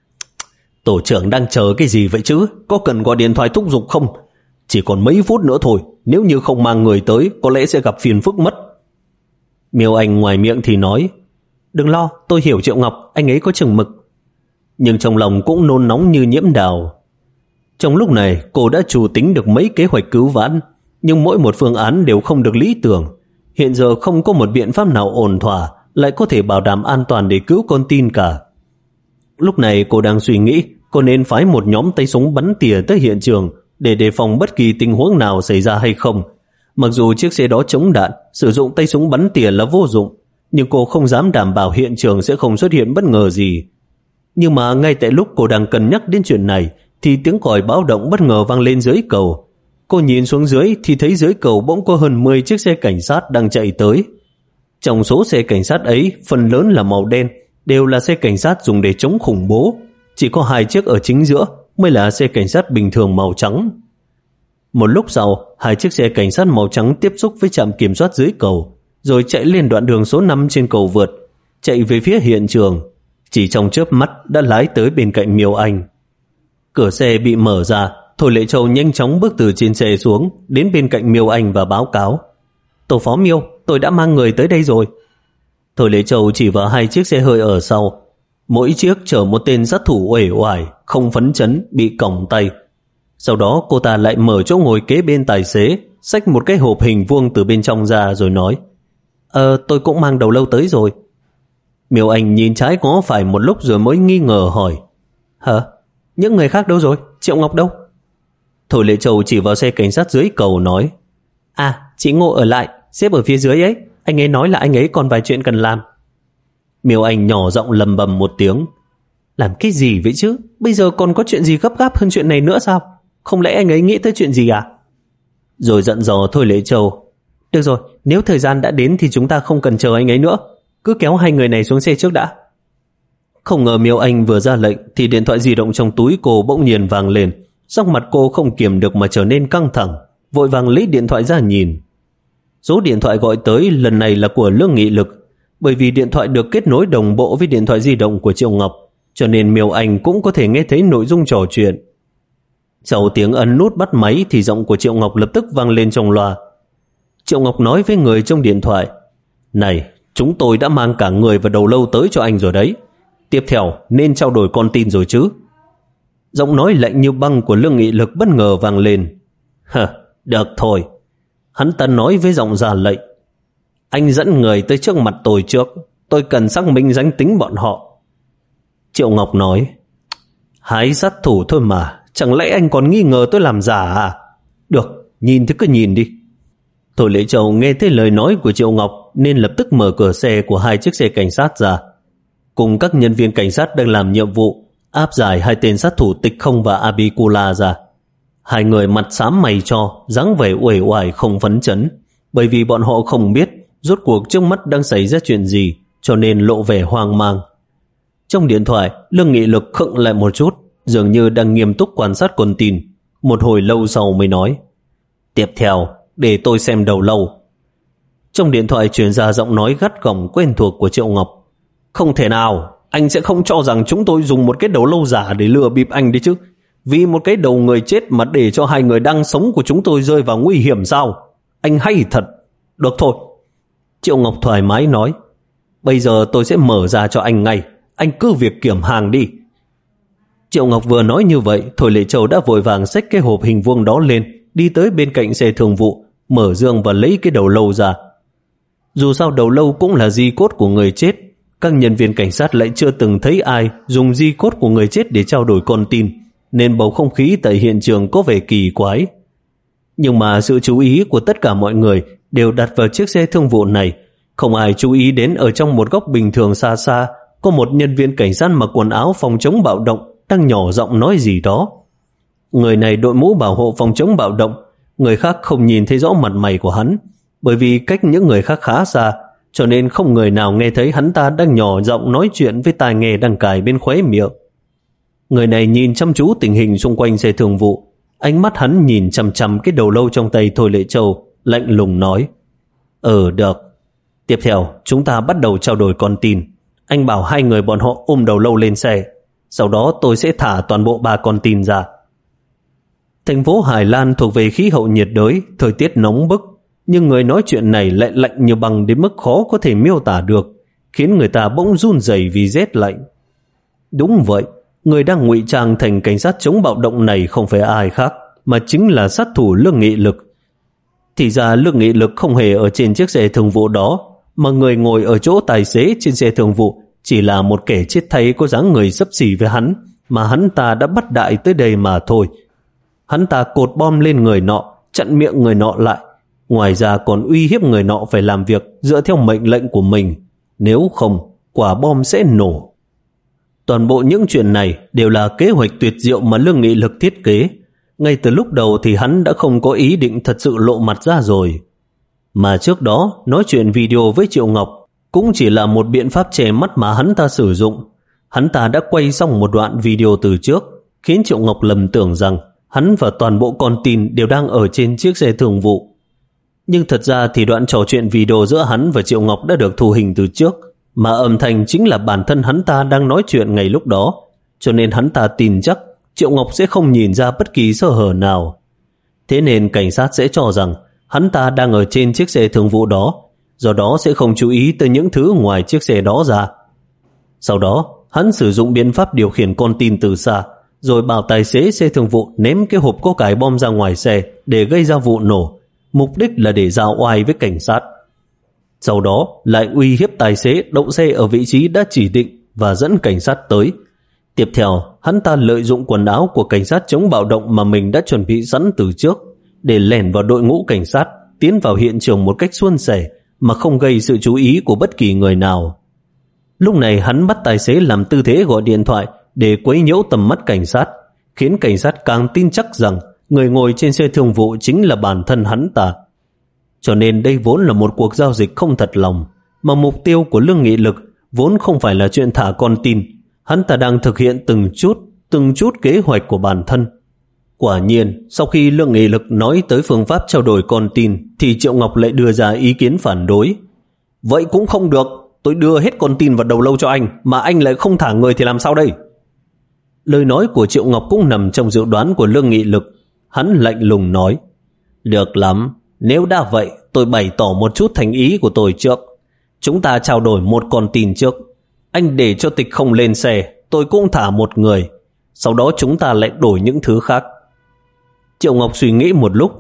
Tổ trưởng đang chờ cái gì vậy chứ? Có cần gọi điện thoại thúc giục không? Chỉ còn mấy phút nữa thôi, nếu như không mang người tới, có lẽ sẽ gặp phiền phức mất. Miêu Anh ngoài miệng thì nói, đừng lo, tôi hiểu Triệu Ngọc, anh ấy có chừng mực. Nhưng trong lòng cũng nôn nóng như Nhiễm Đào. Trong lúc này, cô đã chủ tính được mấy kế hoạch cứu vãn, nhưng mỗi một phương án đều không được lý tưởng. Hiện giờ không có một biện pháp nào ổn thỏa lại có thể bảo đảm an toàn để cứu con tin cả. Lúc này cô đang suy nghĩ cô nên phái một nhóm tay súng bắn tỉa tới hiện trường để đề phòng bất kỳ tình huống nào xảy ra hay không. Mặc dù chiếc xe đó chống đạn, sử dụng tay súng bắn tỉa là vô dụng, nhưng cô không dám đảm bảo hiện trường sẽ không xuất hiện bất ngờ gì. Nhưng mà ngay tại lúc cô đang cân nhắc đến chuyện này thì tiếng còi báo động bất ngờ vang lên dưới cầu. Cô nhìn xuống dưới thì thấy dưới cầu bỗng có hơn mười chiếc xe cảnh sát đang chạy tới. Trong số xe cảnh sát ấy, phần lớn là màu đen, đều là xe cảnh sát dùng để chống khủng bố. Chỉ có hai chiếc ở chính giữa mới là xe cảnh sát bình thường màu trắng. Một lúc sau, hai chiếc xe cảnh sát màu trắng tiếp xúc với trạm kiểm soát dưới cầu, rồi chạy lên đoạn đường số năm trên cầu vượt, chạy về phía hiện trường. Chỉ trong chớp mắt đã lái tới bên cạnh Miêu Anh. Cửa xe bị mở ra, Thôi Lệ Châu nhanh chóng bước từ trên xe xuống, đến bên cạnh Miêu Anh và báo cáo. Tổ phó Miêu, tôi đã mang người tới đây rồi. Thôi Lệ Châu chỉ vào hai chiếc xe hơi ở sau. Mỗi chiếc chở một tên sát thủ uể oải, không phấn chấn, bị còng tay. Sau đó cô ta lại mở chỗ ngồi kế bên tài xế, xách một cái hộp hình vuông từ bên trong ra rồi nói, Ờ, tôi cũng mang đầu lâu tới rồi. Miêu Anh nhìn trái ngó phải một lúc rồi mới nghi ngờ hỏi, Hả? Những người khác đâu rồi? Triệu Ngọc đâu? Thôi Lệ Châu chỉ vào xe cảnh sát dưới cầu nói, À, chị Ngô ở lại, xếp ở phía dưới ấy. Anh ấy nói là anh ấy còn vài chuyện cần làm. Miêu Anh nhỏ giọng lầm bầm một tiếng. Làm cái gì vậy chứ? Bây giờ còn có chuyện gì gấp gáp hơn chuyện này nữa sao? Không lẽ anh ấy nghĩ tới chuyện gì à? Rồi giận dò Thôi Lệ Châu, Được rồi, nếu thời gian đã đến thì chúng ta không cần chờ anh ấy nữa. Cứ kéo hai người này xuống xe trước đã. Không ngờ Miêu Anh vừa ra lệnh thì điện thoại di động trong túi cô bỗng nhiên vang lên. Sắc mặt cô không kiềm được mà trở nên căng thẳng, vội vàng lấy điện thoại ra nhìn. Số điện thoại gọi tới lần này là của Lương Nghị Lực. Bởi vì điện thoại được kết nối đồng bộ với điện thoại di động của Triệu Ngọc, cho nên Miêu Anh cũng có thể nghe thấy nội dung trò chuyện. Sau tiếng ấn nút bắt máy thì giọng của Triệu Ngọc lập tức vang lên trong loa. Triệu Ngọc nói với người trong điện thoại, Này, chúng tôi đã mang cả người và đầu lâu tới cho anh rồi đấy. Tiếp theo nên trao đổi con tin rồi chứ. Giọng nói lạnh như băng của Lương Nghị Lực bất ngờ vang lên. Hờ, được thôi. Hắn ta nói với giọng ra lệnh, Anh dẫn người tới trước mặt tôi trước, tôi cần xác minh danh tính bọn họ. Triệu Ngọc nói, Hái sát thủ thôi mà, chẳng lẽ anh còn nghi ngờ tôi làm giả à? Được, nhìn thì cứ nhìn đi. Thôi Lệ Châu nghe thấy lời nói của Triệu Ngọc nên lập tức mở cửa xe của hai chiếc xe cảnh sát ra. Cùng các nhân viên cảnh sát đang làm nhiệm vụ, áp giải hai tên sát thủ Tịch Không và Abikula ra. Hai người mặt xám mày cho, dáng vẻ uể oải không phấn chấn, bởi vì bọn họ không biết rốt cuộc trước mắt đang xảy ra chuyện gì, cho nên lộ vẻ hoang mang. Trong điện thoại, Lương Nghị Lực khựng lại một chút, dường như đang nghiêm túc quan sát con tin. Một hồi lâu sau mới nói, Tiếp theo, để tôi xem đầu lâu. Trong điện thoại truyền ra giọng nói gắt gỏng quen thuộc của Triệu Ngọc. Không thể nào, anh sẽ không cho rằng chúng tôi dùng một cái đầu lâu giả để lừa bịp anh đấy chứ. Vì một cái đầu người chết mà để cho hai người đang sống của chúng tôi rơi vào nguy hiểm sao? Anh hay thật. Được thôi. Triệu Ngọc thoải mái nói. Bây giờ tôi sẽ mở ra cho anh ngay. Anh cứ việc kiểm hàng đi. Triệu Ngọc vừa nói như vậy, Thôi Lệ Châu đã vội vàng xách cái hộp hình vuông đó lên, đi tới bên cạnh xe thường vụ, mở dương và lấy cái đầu lâu ra. Dù sao đầu lâu cũng là di cốt của người chết, các nhân viên cảnh sát lại chưa từng thấy ai dùng di cốt của người chết để trao đổi con tin, nên bầu không khí tại hiện trường có vẻ kỳ quái. Nhưng mà sự chú ý của tất cả mọi người đều đặt vào chiếc xe thương vụ này. Không ai chú ý đến ở trong một góc bình thường xa xa có một nhân viên cảnh sát mặc quần áo phòng chống bạo động đang nhỏ giọng nói gì đó. Người này đội mũ bảo hộ phòng chống bạo động, người khác không nhìn thấy rõ mặt mày của hắn, bởi vì cách những người khác khá xa, cho nên không người nào nghe thấy hắn ta đang nhỏ giọng nói chuyện với tai nghe đang cài bên khóe miệng. Người này nhìn chăm chú tình hình xung quanh xe thường vụ, ánh mắt hắn nhìn chằm chằm cái đầu lâu trong tay Thôi Lệ Châu, lạnh lùng nói: Ừ được, tiếp theo chúng ta bắt đầu trao đổi con tin. Anh bảo hai người bọn họ ôm đầu lâu lên xe, sau đó tôi sẽ thả toàn bộ ba con tin ra. Thành phố Hải Lan thuộc về khí hậu nhiệt đới, thời tiết nóng bức, nhưng người nói chuyện này lại lạnh như băng đến mức khó có thể miêu tả được, khiến người ta bỗng run rẩy vì rét lạnh. Đúng vậy, người đang ngụy trang thành cảnh sát chống bạo động này không phải ai khác, mà chính là sát thủ Lương Nghị Lực. Thì ra Lương Nghị Lực không hề ở trên chiếc xe thường vụ đó, mà người ngồi ở chỗ tài xế trên xe thường vụ chỉ là một kẻ chết thay có dáng người xấp xỉ với hắn, mà hắn ta đã bắt đại tới đây mà thôi. Hắn ta cột bom lên người nọ, chặn miệng người nọ lại, ngoài ra còn uy hiếp người nọ phải làm việc dựa theo mệnh lệnh của mình, nếu không quả bom sẽ nổ. Toàn bộ những chuyện này đều là kế hoạch tuyệt diệu mà Lương Nghị Lực thiết kế. Ngay từ lúc đầu thì hắn đã không có ý định thật sự lộ mặt ra rồi. Mà trước đó nói chuyện video với Triệu Ngọc cũng chỉ là một biện pháp che mắt mà hắn ta sử dụng. Hắn ta đã quay xong một đoạn video từ trước, khiến Triệu Ngọc lầm tưởng rằng hắn và toàn bộ con tin đều đang ở trên chiếc xe thường vụ. Nhưng thật ra thì đoạn trò chuyện video giữa hắn và Triệu Ngọc đã được thu hình từ trước, mà âm thanh chính là bản thân hắn ta đang nói chuyện ngay lúc đó, cho nên hắn ta tin chắc Triệu Ngọc sẽ không nhìn ra bất kỳ sơ hở nào. Thế nên cảnh sát sẽ cho rằng hắn ta đang ở trên chiếc xe thường vụ đó, do đó sẽ không chú ý tới những thứ ngoài chiếc xe đó ra. Sau đó, hắn sử dụng biện pháp điều khiển con tin từ xa, rồi bảo tài xế xe thường vụ ném cái hộp có cài bom ra ngoài xe để gây ra vụ nổ, mục đích là để giao oai với cảnh sát. Sau đó lại uy hiếp tài xế đậu xe ở vị trí đã chỉ định và dẫn cảnh sát tới. Tiếp theo, hắn ta lợi dụng quần áo của cảnh sát chống bạo động mà mình đã chuẩn bị sẵn từ trước để lẻn vào đội ngũ cảnh sát, tiến vào hiện trường một cách suôn sẻ mà không gây sự chú ý của bất kỳ người nào. Lúc này hắn bắt tài xế làm tư thế gọi điện thoại để quấy nhiễu tầm mắt cảnh sát, khiến cảnh sát càng tin chắc rằng người ngồi trên xe thường vụ chính là bản thân hắn ta. Cho nên đây vốn là một cuộc giao dịch không thật lòng, mà mục tiêu của Lương Nghị Lực vốn không phải là chuyện thả con tin. Hắn ta đang thực hiện từng chút, từng chút kế hoạch của bản thân. Quả nhiên, sau khi Lương Nghị Lực nói tới phương pháp trao đổi con tin, thì Triệu Ngọc lại đưa ra ý kiến phản đối. Vậy cũng không được, tôi đưa hết con tin vào đầu lâu cho anh, mà anh lại không thả người thì làm sao đây? Lời nói của Triệu Ngọc cũng nằm trong dự đoán của Lương Nghị Lực. Hắn lạnh lùng nói: Được lắm, nếu đã vậy, tôi bày tỏ một chút thành ý của tôi trước. Chúng ta trao đổi một con tin trước. Anh để cho Tịch không lên xe, tôi cũng thả một người. Sau đó chúng ta lại đổi những thứ khác. Triệu Ngọc suy nghĩ một lúc.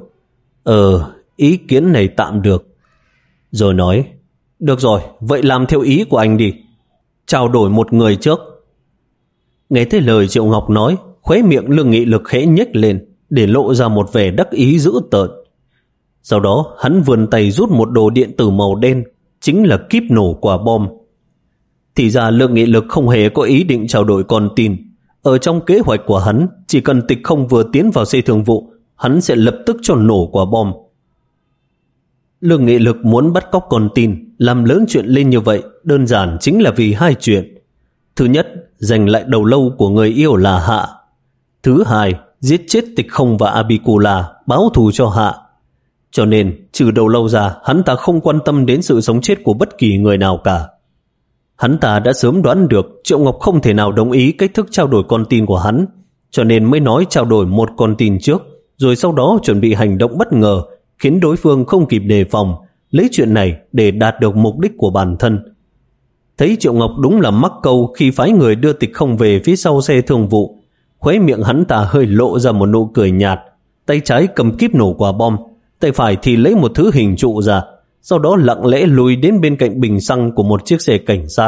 Ờ, ý kiến này tạm được. Rồi nói: Được rồi, vậy làm theo ý của anh đi. Trao đổi một người trước. Nghe thấy lời Triệu Ngọc nói, khóe miệng Lương Nghị Lực khẽ nhếch lên để lộ ra một vẻ đắc ý dữ tợn. Sau đó hắn vươn tay rút một đồ điện tử màu đen, chính là kíp nổ quả bom. Thì ra Lương Nghị Lực không hề có ý định trao đổi con tin. Ở trong kế hoạch của hắn, chỉ cần Tịch không vừa tiến vào xe thường vụ, hắn sẽ lập tức cho nổ quả bom. Lương Nghị Lực muốn bắt cóc con tin, làm lớn chuyện lên như vậy, đơn giản chính là vì hai chuyện. Thứ nhất, giành lại đầu lâu của người yêu là Hạ. Thứ hai, giết chết Tịch Không và Abikula, báo thù cho Hạ. Cho nên, trừ đầu lâu ra, hắn ta không quan tâm đến sự sống chết của bất kỳ người nào cả. Hắn ta đã sớm đoán được Triệu Ngọc không thể nào đồng ý cách thức trao đổi con tin của hắn, cho nên mới nói trao đổi một con tin trước, rồi sau đó chuẩn bị hành động bất ngờ, khiến đối phương không kịp đề phòng, lấy chuyện này để đạt được mục đích của bản thân. Thấy Triệu Ngọc đúng là mắc câu khi phái người đưa Tịch Không về phía sau xe thương vụ, khóe miệng hắn ta hơi lộ ra một nụ cười nhạt, tay trái cầm kíp nổ quả bom, tay phải thì lấy một thứ hình trụ ra, sau đó lặng lẽ lùi đến bên cạnh bình xăng của một chiếc xe cảnh sát.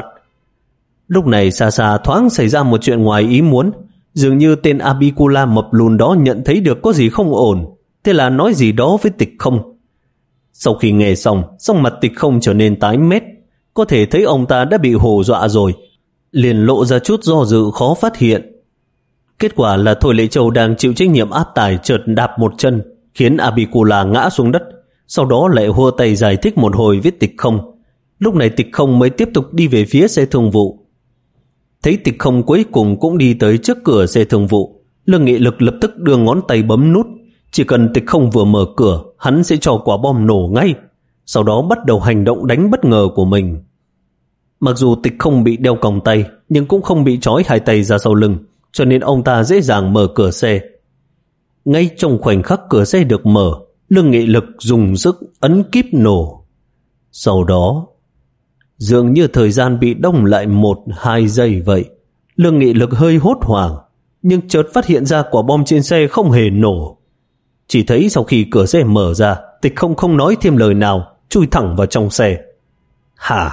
Lúc này xa xa thoáng xảy ra một chuyện ngoài ý muốn, dường như tên Abicula mập lùn đó nhận thấy được có gì không ổn, thế là nói gì đó với Tịch Không. Sau khi nghe xong, sắc mặt Tịch Không trở nên tái mét, có thể thấy ông ta đã bị hù dọa rồi, liền lộ ra chút do dự khó phát hiện. Kết quả là Thôi Lệ Châu đang chịu trách nhiệm áp tải chợt đạp một chân, khiến Abicula ngã xuống đất, sau đó lại hua tay giải thích một hồi với Tịch Không. Lúc này Tịch Không mới tiếp tục đi về phía xe thương vụ. Thấy Tịch Không cuối cùng cũng đi tới trước cửa xe thương vụ, Lương Nghị Lực lập tức đưa ngón tay bấm nút, chỉ cần Tịch Không vừa mở cửa, hắn sẽ cho quả bom nổ ngay, sau đó bắt đầu hành động đánh bất ngờ của mình. Mặc dù Tịch Không bị đeo còng tay, nhưng cũng không bị trói hai tay ra sau lưng, cho nên ông ta dễ dàng mở cửa xe. Ngay trong khoảnh khắc cửa xe được mở, Lương Nghị Lực dùng sức ấn kíp nổ. Sau đó, dường như thời gian bị đông lại một hai giây vậy. Lương Nghị Lực hơi hốt hoảng, nhưng chợt phát hiện ra quả bom trên xe không hề nổ. Chỉ thấy sau khi cửa xe mở ra, Tịch Không không nói thêm lời nào, chui thẳng vào trong xe. Hả?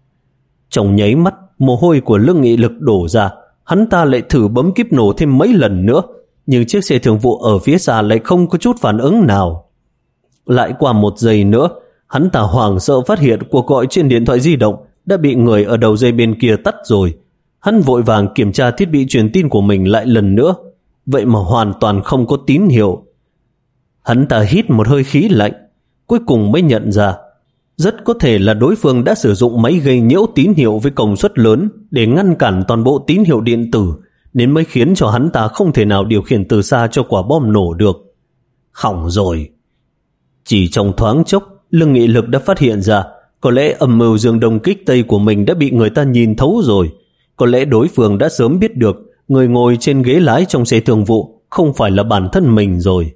Trong nháy mắt, mồ hôi của Lương Nghị Lực đổ ra, hắn ta lại thử bấm kíp nổ thêm mấy lần nữa, nhưng chiếc xe thương vụ ở phía xa lại không có chút phản ứng nào. Lại qua một giây nữa, hắn ta hoảng sợ phát hiện cuộc gọi trên điện thoại di động đã bị người ở đầu dây bên kia tắt rồi. Hắn vội vàng kiểm tra thiết bị truyền tin của mình lại lần nữa, vậy mà hoàn toàn không có tín hiệu. Hắn ta hít một hơi khí lạnh, cuối cùng mới nhận ra rất có thể là đối phương đã sử dụng máy gây nhiễu tín hiệu với công suất lớn để ngăn cản toàn bộ tín hiệu điện tử, nên mới khiến cho hắn ta không thể nào điều khiển từ xa cho quả bom nổ được. Hỏng rồi. Chỉ trong thoáng chốc, Lương Nghị Lực đã phát hiện ra có lẽ âm mưu dương đông kích tây của mình đã bị người ta nhìn thấu rồi. Có lẽ đối phương đã sớm biết được người ngồi trên ghế lái trong xe thương vụ không phải là bản thân mình rồi.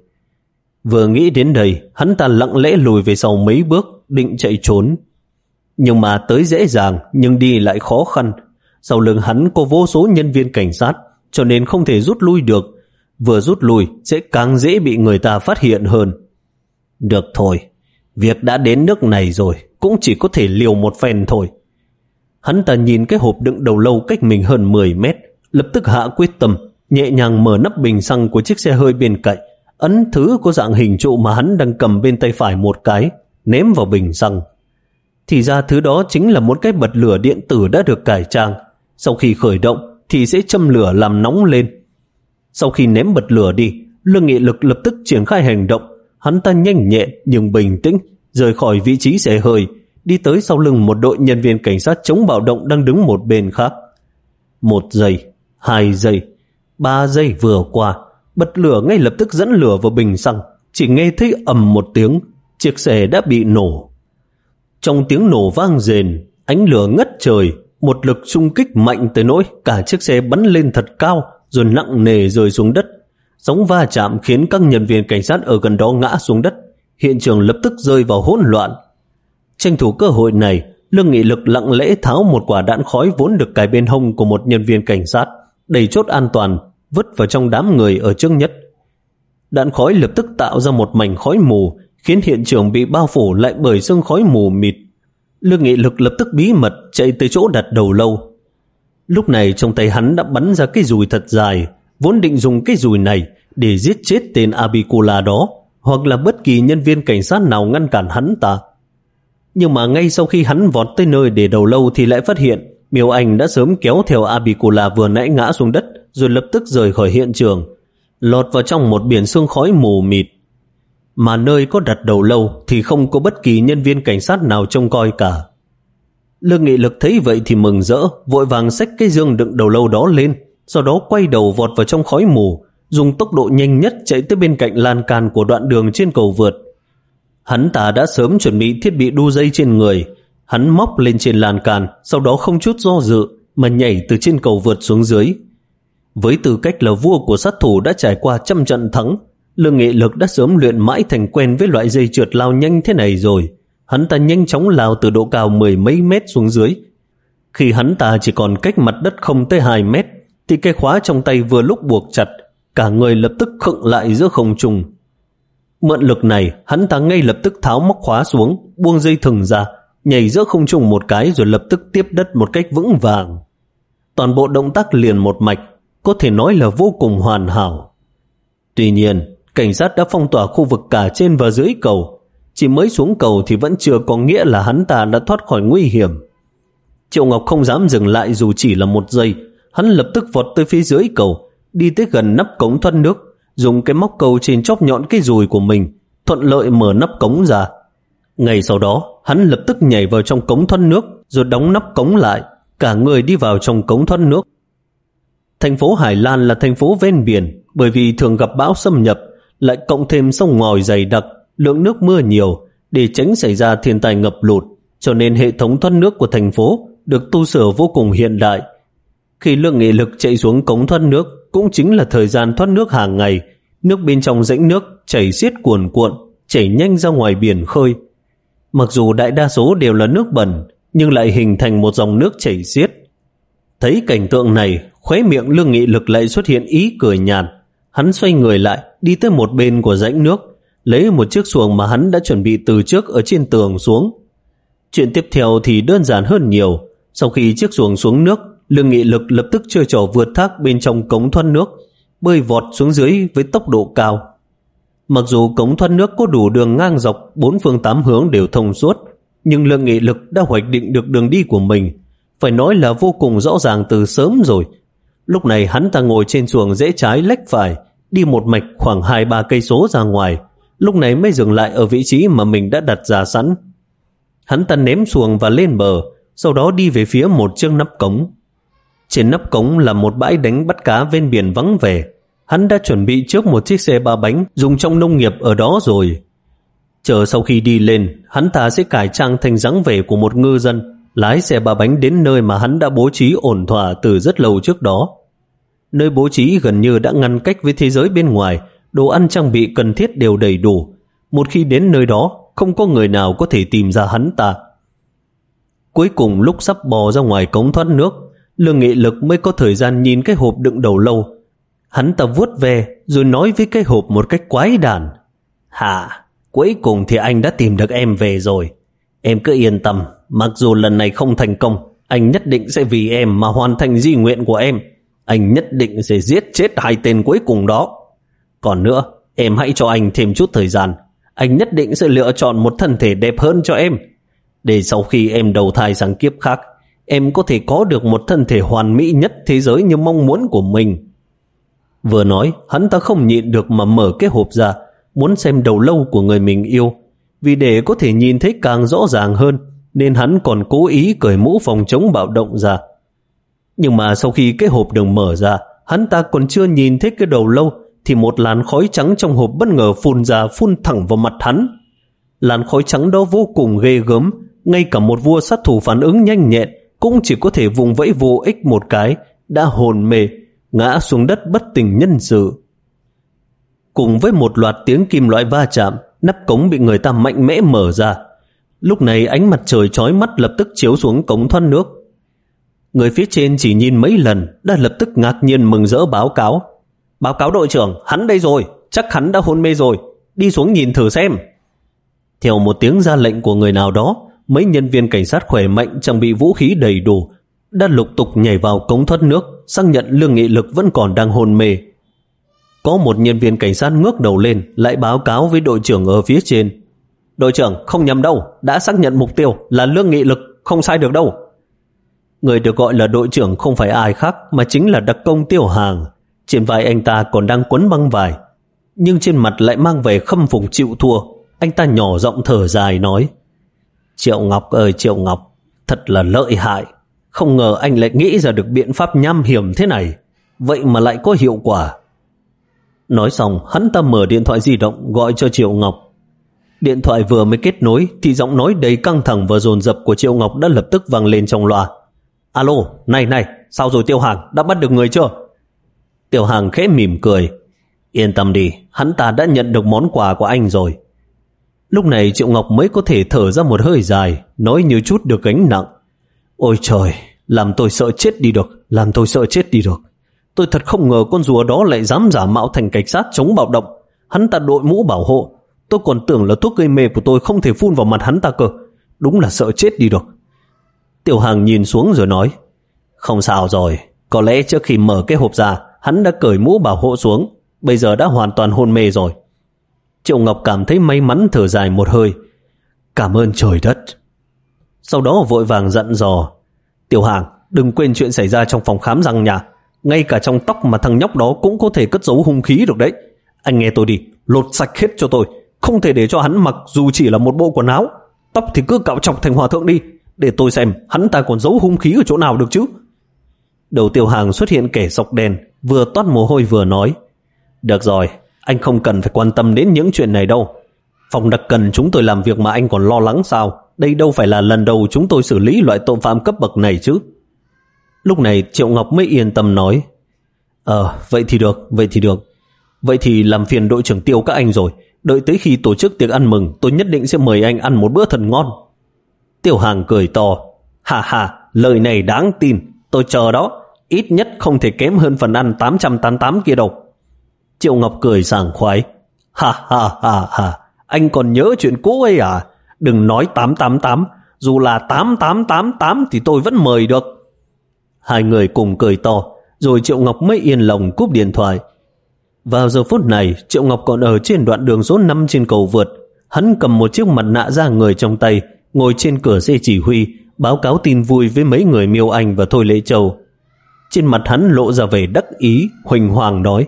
Vừa nghĩ đến đây, hắn ta lặng lẽ lùi về sau mấy bước, định chạy trốn. Nhưng mà tới dễ dàng, nhưng đi lại khó khăn. Sau lưng hắn có vô số nhân viên cảnh sát, cho nên không thể rút lui được. Vừa rút lui sẽ càng dễ bị người ta phát hiện hơn. Được thôi, việc đã đến nước này rồi, cũng chỉ có thể liều một phen thôi. Hắn ta nhìn cái hộp đựng đầu lâu cách mình hơn mười mét, lập tức hạ quyết tâm, nhẹ nhàng mở nắp bình xăng của chiếc xe hơi bên cạnh, ấn thứ có dạng hình trụ mà hắn đang cầm bên tay phải một cái, ném vào bình xăng. Thì ra thứ đó chính là một cái bật lửa điện tử đã được cải trang. Sau khi khởi động thì sẽ châm lửa làm nóng lên. Sau khi ném bật lửa đi, Lương Nghị Lực lập tức triển khai hành động. Hắn ta nhanh nhẹn nhưng bình tĩnh rời khỏi vị trí xe hơi, đi tới sau lưng một đội nhân viên cảnh sát chống bạo động đang đứng một bên khác. Một giây, hai giây, ba giây vừa qua, bật lửa ngay lập tức dẫn lửa vào bình xăng. Chỉ nghe thấy ầm một tiếng, chiếc xe đã bị nổ. Trong tiếng nổ vang rền, ánh lửa ngất trời, một lực xung kích mạnh tới nỗi cả chiếc xe bắn lên thật cao rồi nặng nề rơi xuống đất. Sóng va chạm khiến các nhân viên cảnh sát ở gần đó ngã xuống đất. Hiện trường lập tức rơi vào hỗn loạn. Tranh thủ cơ hội này, Lương Nghị Lực lặng lẽ tháo một quả đạn khói vốn được cài bên hông của một nhân viên cảnh sát, đẩy chốt an toàn, vứt vào trong đám người ở trước nhất. Đạn khói lập tức tạo ra một mảnh khói mù, khiến hiện trường bị bao phủ lại bởi sương khói mù mịt. Lương Nghị Lực lập tức bí mật chạy tới chỗ đặt đầu lâu. Lúc này trong tay hắn đã bắn ra cái dùi thật dài, vốn định dùng cái dùi này để giết chết tên Abicula đó, hoặc là bất kỳ nhân viên cảnh sát nào ngăn cản hắn ta. Nhưng mà ngay sau khi hắn vọt tới nơi để đầu lâu thì lại phát hiện Miêu Anh đã sớm kéo theo Abicula vừa nãy ngã xuống đất, rồi lập tức rời khỏi hiện trường, lọt vào trong một biển sương khói mù mịt. Mà nơi có đặt đầu lâu thì không có bất kỳ nhân viên cảnh sát nào trông coi cả. Lương Nghị Lực thấy vậy thì mừng rỡ, vội vàng xách cái dương đựng đầu lâu đó lên, sau đó quay đầu vọt vào trong khói mù, dùng tốc độ nhanh nhất chạy tới bên cạnh lan can của đoạn đường trên cầu vượt. Hắn ta đã sớm chuẩn bị thiết bị đu dây trên người. Hắn móc lên trên lan can, sau đó không chút do dự mà nhảy từ trên cầu vượt xuống dưới. Với tư cách là vua của sát thủ đã trải qua trăm trận thắng, Lương Nghị Lực đã sớm luyện mãi thành quen với loại dây trượt lao nhanh thế này rồi. Hắn ta nhanh chóng lao từ độ cao mười mấy mét xuống dưới. Khi hắn ta chỉ còn cách mặt đất không tới hai mét, thì cái khóa trong tay vừa lúc buộc chặt, cả người lập tức khựng lại giữa không trung. Mượn lực này, hắn ta ngay lập tức tháo móc khóa xuống, buông dây thừng ra, nhảy giữa không trung một cái rồi lập tức tiếp đất một cách vững vàng. Toàn bộ động tác liền một mạch, có thể nói là vô cùng hoàn hảo. Tuy nhiên, cảnh sát đã phong tỏa khu vực cả trên và dưới cầu. Chỉ mới xuống cầu thì vẫn chưa có nghĩa là hắn ta đã thoát khỏi nguy hiểm. Triệu Ngọc không dám dừng lại dù chỉ là một giây. Hắn lập tức vọt tới phía dưới cầu, đi tới gần nắp cống thoát nước, dùng cái móc câu trên chóp nhọn cái dùi của mình, thuận lợi mở nắp cống ra. Ngay sau đó, hắn lập tức nhảy vào trong cống thoát nước, rồi đóng nắp cống lại, cả người đi vào trong cống thoát nước. Thành phố Hải Lan là thành phố ven biển, bởi vì thường gặp bão xâm nhập, lại cộng thêm sông ngòi dày đặc, lượng nước mưa nhiều, để tránh xảy ra thiên tai ngập lụt, cho nên hệ thống thoát nước của thành phố được tu sửa vô cùng hiện đại. Khi Lương Nghị Lực chạy xuống cống thoát nước, cũng chính là thời gian thoát nước hàng ngày, nước bên trong rãnh nước chảy xiết cuồn cuộn, chảy nhanh ra ngoài biển khơi. Mặc dù đại đa số đều là nước bẩn, nhưng lại hình thành một dòng nước chảy xiết. Thấy cảnh tượng này, khóe miệng Lương Nghị Lực lại xuất hiện ý cười nhạt. Hắn xoay người lại, đi tới một bên của rãnh nước, lấy một chiếc xuồng mà hắn đã chuẩn bị từ trước ở trên tường xuống. Chuyện tiếp theo thì đơn giản hơn nhiều. Sau khi chiếc xuồng xuống nước, Lương Nghị Lực lập tức chơi trò vượt thác bên trong cống thoát nước, bơi vọt xuống dưới với tốc độ cao. Mặc dù cống thoát nước có đủ đường ngang dọc, bốn phương tám hướng đều thông suốt, nhưng Lương Nghị Lực đã hoạch định được đường đi của mình, phải nói là vô cùng rõ ràng từ sớm rồi. Lúc này hắn ta ngồi trên xuồng rẽ trái lách phải, đi một mạch khoảng hai ba cây số ra ngoài, lúc này mới dừng lại ở vị trí mà mình đã đặt ra sẵn. Hắn ta ném xuồng và lên bờ, sau đó đi về phía một chiếc nắp cống. Trên nắp cống là một bãi đánh bắt cá ven biển vắng vẻ. Hắn đã chuẩn bị trước một chiếc xe ba bánh dùng trong nông nghiệp ở đó rồi. Chờ sau khi đi lên, hắn ta sẽ cải trang thành dáng vẻ của một ngư dân, lái xe ba bánh đến nơi mà hắn đã bố trí ổn thỏa từ rất lâu trước đó. Nơi bố trí gần như đã ngăn cách với thế giới bên ngoài, đồ ăn trang bị cần thiết đều đầy đủ. Một khi đến nơi đó, không có người nào có thể tìm ra hắn ta. Cuối cùng lúc sắp bò ra ngoài cống thoát nước, Lương Nghị Lực mới có thời gian nhìn cái hộp đựng đầu lâu. Hắn ta vuốt về rồi nói với cái hộp một cách quái đản: "Hả, cuối cùng thì anh đã tìm được em về rồi. Em cứ yên tâm, mặc dù lần này không thành công, anh nhất định sẽ vì em mà hoàn thành di nguyện của em. Anh nhất định sẽ giết chết hai tên cuối cùng đó. Còn nữa, em hãy cho anh thêm chút thời gian. Anh nhất định sẽ lựa chọn một thân thể đẹp hơn cho em, để sau khi em đầu thai sang kiếp khác, em có thể có được một thân thể hoàn mỹ nhất thế giới như mong muốn của mình." Vừa nói, hắn ta không nhịn được mà mở cái hộp ra, muốn xem đầu lâu của người mình yêu. Vì để có thể nhìn thấy càng rõ ràng hơn, nên hắn còn cố ý cởi mũ phòng chống bạo động ra. Nhưng mà sau khi cái hộp được mở ra, hắn ta còn chưa nhìn thấy cái đầu lâu, thì một làn khói trắng trong hộp bất ngờ phun ra, phun thẳng vào mặt hắn. Làn khói trắng đó vô cùng ghê gớm, ngay cả một vua sát thủ phản ứng nhanh nhẹn cũng chỉ có thể vùng vẫy vô ích một cái, đã hồn mê, ngã xuống đất bất tỉnh nhân sự. Cùng với một loạt tiếng kim loại va chạm, nắp cống bị người ta mạnh mẽ mở ra. Lúc này ánh mặt trời chói mắt lập tức chiếu xuống cống thoát nước. Người phía trên chỉ nhìn mấy lần đã lập tức ngạc nhiên mừng rỡ báo cáo: "Báo cáo đội trưởng, hắn đây rồi, chắc hắn đã hôn mê rồi, đi xuống nhìn thử xem." Theo một tiếng ra lệnh của người nào đó, mấy nhân viên cảnh sát khỏe mạnh trang bị vũ khí đầy đủ đã lục tục nhảy vào cống thoát nước, xác nhận Lương Nghị Lực vẫn còn đang hôn mê. Có một nhân viên cảnh sát ngước đầu lên, lại báo cáo với đội trưởng ở phía trên: "Đội trưởng, không nhầm đâu, đã xác nhận mục tiêu là Lương Nghị Lực, không sai được đâu." Người được gọi là đội trưởng không phải ai khác mà chính là đặc công Tiêu Hàng. Trên vai anh ta còn đang quấn băng vải, nhưng trên mặt lại mang vẻ khâm phục chịu thua. Anh ta nhỏ giọng thở dài nói: "Triệu Ngọc ơi Triệu Ngọc, thật là lợi hại. Không ngờ anh lại nghĩ ra được biện pháp nham hiểm thế này, vậy mà lại có hiệu quả." Nói xong, hắn ta mở điện thoại di động gọi cho Triệu Ngọc. Điện thoại vừa mới kết nối thì giọng nói đầy căng thẳng và dồn dập của Triệu Ngọc đã lập tức vang lên trong loa. Alo, này này, sao rồi Tiêu Hàng, đã bắt được người chưa? Tiêu Hàng khẽ mỉm cười. Yên tâm đi, hắn ta đã nhận được món quà của anh rồi. Lúc này Triệu Ngọc mới có thể thở ra một hơi dài, nói như chút được gánh nặng. Ôi trời, làm tôi sợ chết đi được, làm tôi sợ chết đi được. Tôi thật không ngờ con rùa đó lại dám giả mạo thành cảnh sát chống bạo động. Hắn ta đội mũ bảo hộ, tôi còn tưởng là thuốc gây mê của tôi không thể phun vào mặt hắn ta cơ. Đúng là sợ chết đi được. Tiểu Hàng nhìn xuống rồi nói, không sao rồi, có lẽ trước khi mở cái hộp ra, hắn đã cởi mũ bảo hộ xuống, bây giờ đã hoàn toàn hôn mê rồi. Triệu Ngọc cảm thấy may mắn thở dài một hơi. Cảm ơn trời đất. Sau đó vội vàng dặn dò, Tiểu Hàng, đừng quên chuyện xảy ra trong phòng khám răng nhà. Ngay cả trong tóc mà thằng nhóc đó cũng có thể cất giấu hung khí được đấy. Anh nghe tôi đi, lột sạch hết cho tôi. Không thể để cho hắn mặc dù chỉ là một bộ quần áo. Tóc thì cứ cạo chọc thành hòa thượng đi, để tôi xem hắn ta còn giấu hung khí ở chỗ nào được chứ. Đầu Tiểu Hàng xuất hiện kẻ sọc đen, vừa toát mồ hôi vừa nói, được rồi, anh không cần phải quan tâm đến những chuyện này đâu. Phòng đặc cần chúng tôi làm việc mà anh còn lo lắng sao? Đây đâu phải là lần đầu chúng tôi xử lý loại tội phạm cấp bậc này chứ. Lúc này Triệu Ngọc mới yên tâm nói, Ờ, vậy thì được, vậy thì được. Vậy thì làm phiền đội trưởng Tiêu các anh rồi. Đợi tới khi tổ chức tiệc ăn mừng, tôi nhất định sẽ mời anh ăn một bữa thật ngon. Tiểu Hàng cười to, hà hà, lời này đáng tin, tôi chờ đó. Ít nhất không thể kém hơn phần ăn tám trăm tám mươi tám kia đâu. Triệu Ngọc cười sảng khoái, ha ha ha ha, anh còn nhớ chuyện cũ ấy à? Đừng nói tám tám tám, dù là tám tám tám tám thì tôi vẫn mời được. Hai người cùng cười to, rồi Triệu Ngọc mới yên lòng cúp điện thoại. Vào giờ phút này, Triệu Ngọc còn ở trên đoạn đường số năm trên cầu vượt. Hắn cầm một chiếc mặt nạ da người trong tay, ngồi trên cửa xe chỉ huy, báo cáo tin vui với mấy người Miêu Anh và Thôi Lễ Châu. Trên mặt hắn lộ ra vẻ đắc ý, huỳnh hoàng nói,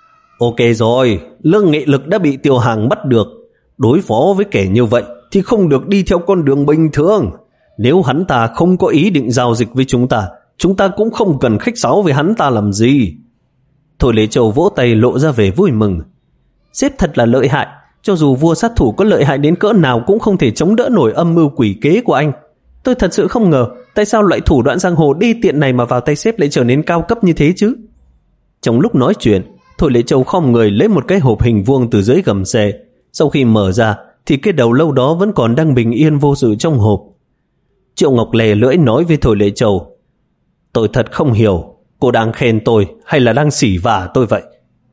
ok rồi, Lương Nghị Lực đã bị Tiêu Hàng bắt được. Đối phó với kẻ như vậy thì không được đi theo con đường bình thường. Nếu hắn ta không có ý định giao dịch với chúng ta, chúng ta cũng không cần khách sáo với hắn ta làm gì. Thôi Lễ Châu vỗ tay lộ ra vẻ vui mừng. Sếp thật là lợi hại, cho dù vua sát thủ có lợi hại đến cỡ nào cũng không thể chống đỡ nổi âm mưu quỷ kế của anh. Tôi thật sự không ngờ tại sao loại thủ đoạn giang hồ đi tiện này mà vào tay sếp lại trở nên cao cấp như thế chứ. Trong lúc nói chuyện, Thôi Lễ Châu khom người lấy một cái hộp hình vuông từ dưới gầm xe. Sau khi mở ra thì cái đầu lâu đó vẫn còn đang bình yên vô sự trong hộp. Triệu Ngọc lè lưỡi nói với Thôi Lễ Châu, tôi thật không hiểu, cô đang khen tôi hay là đang xỉ vả tôi vậy?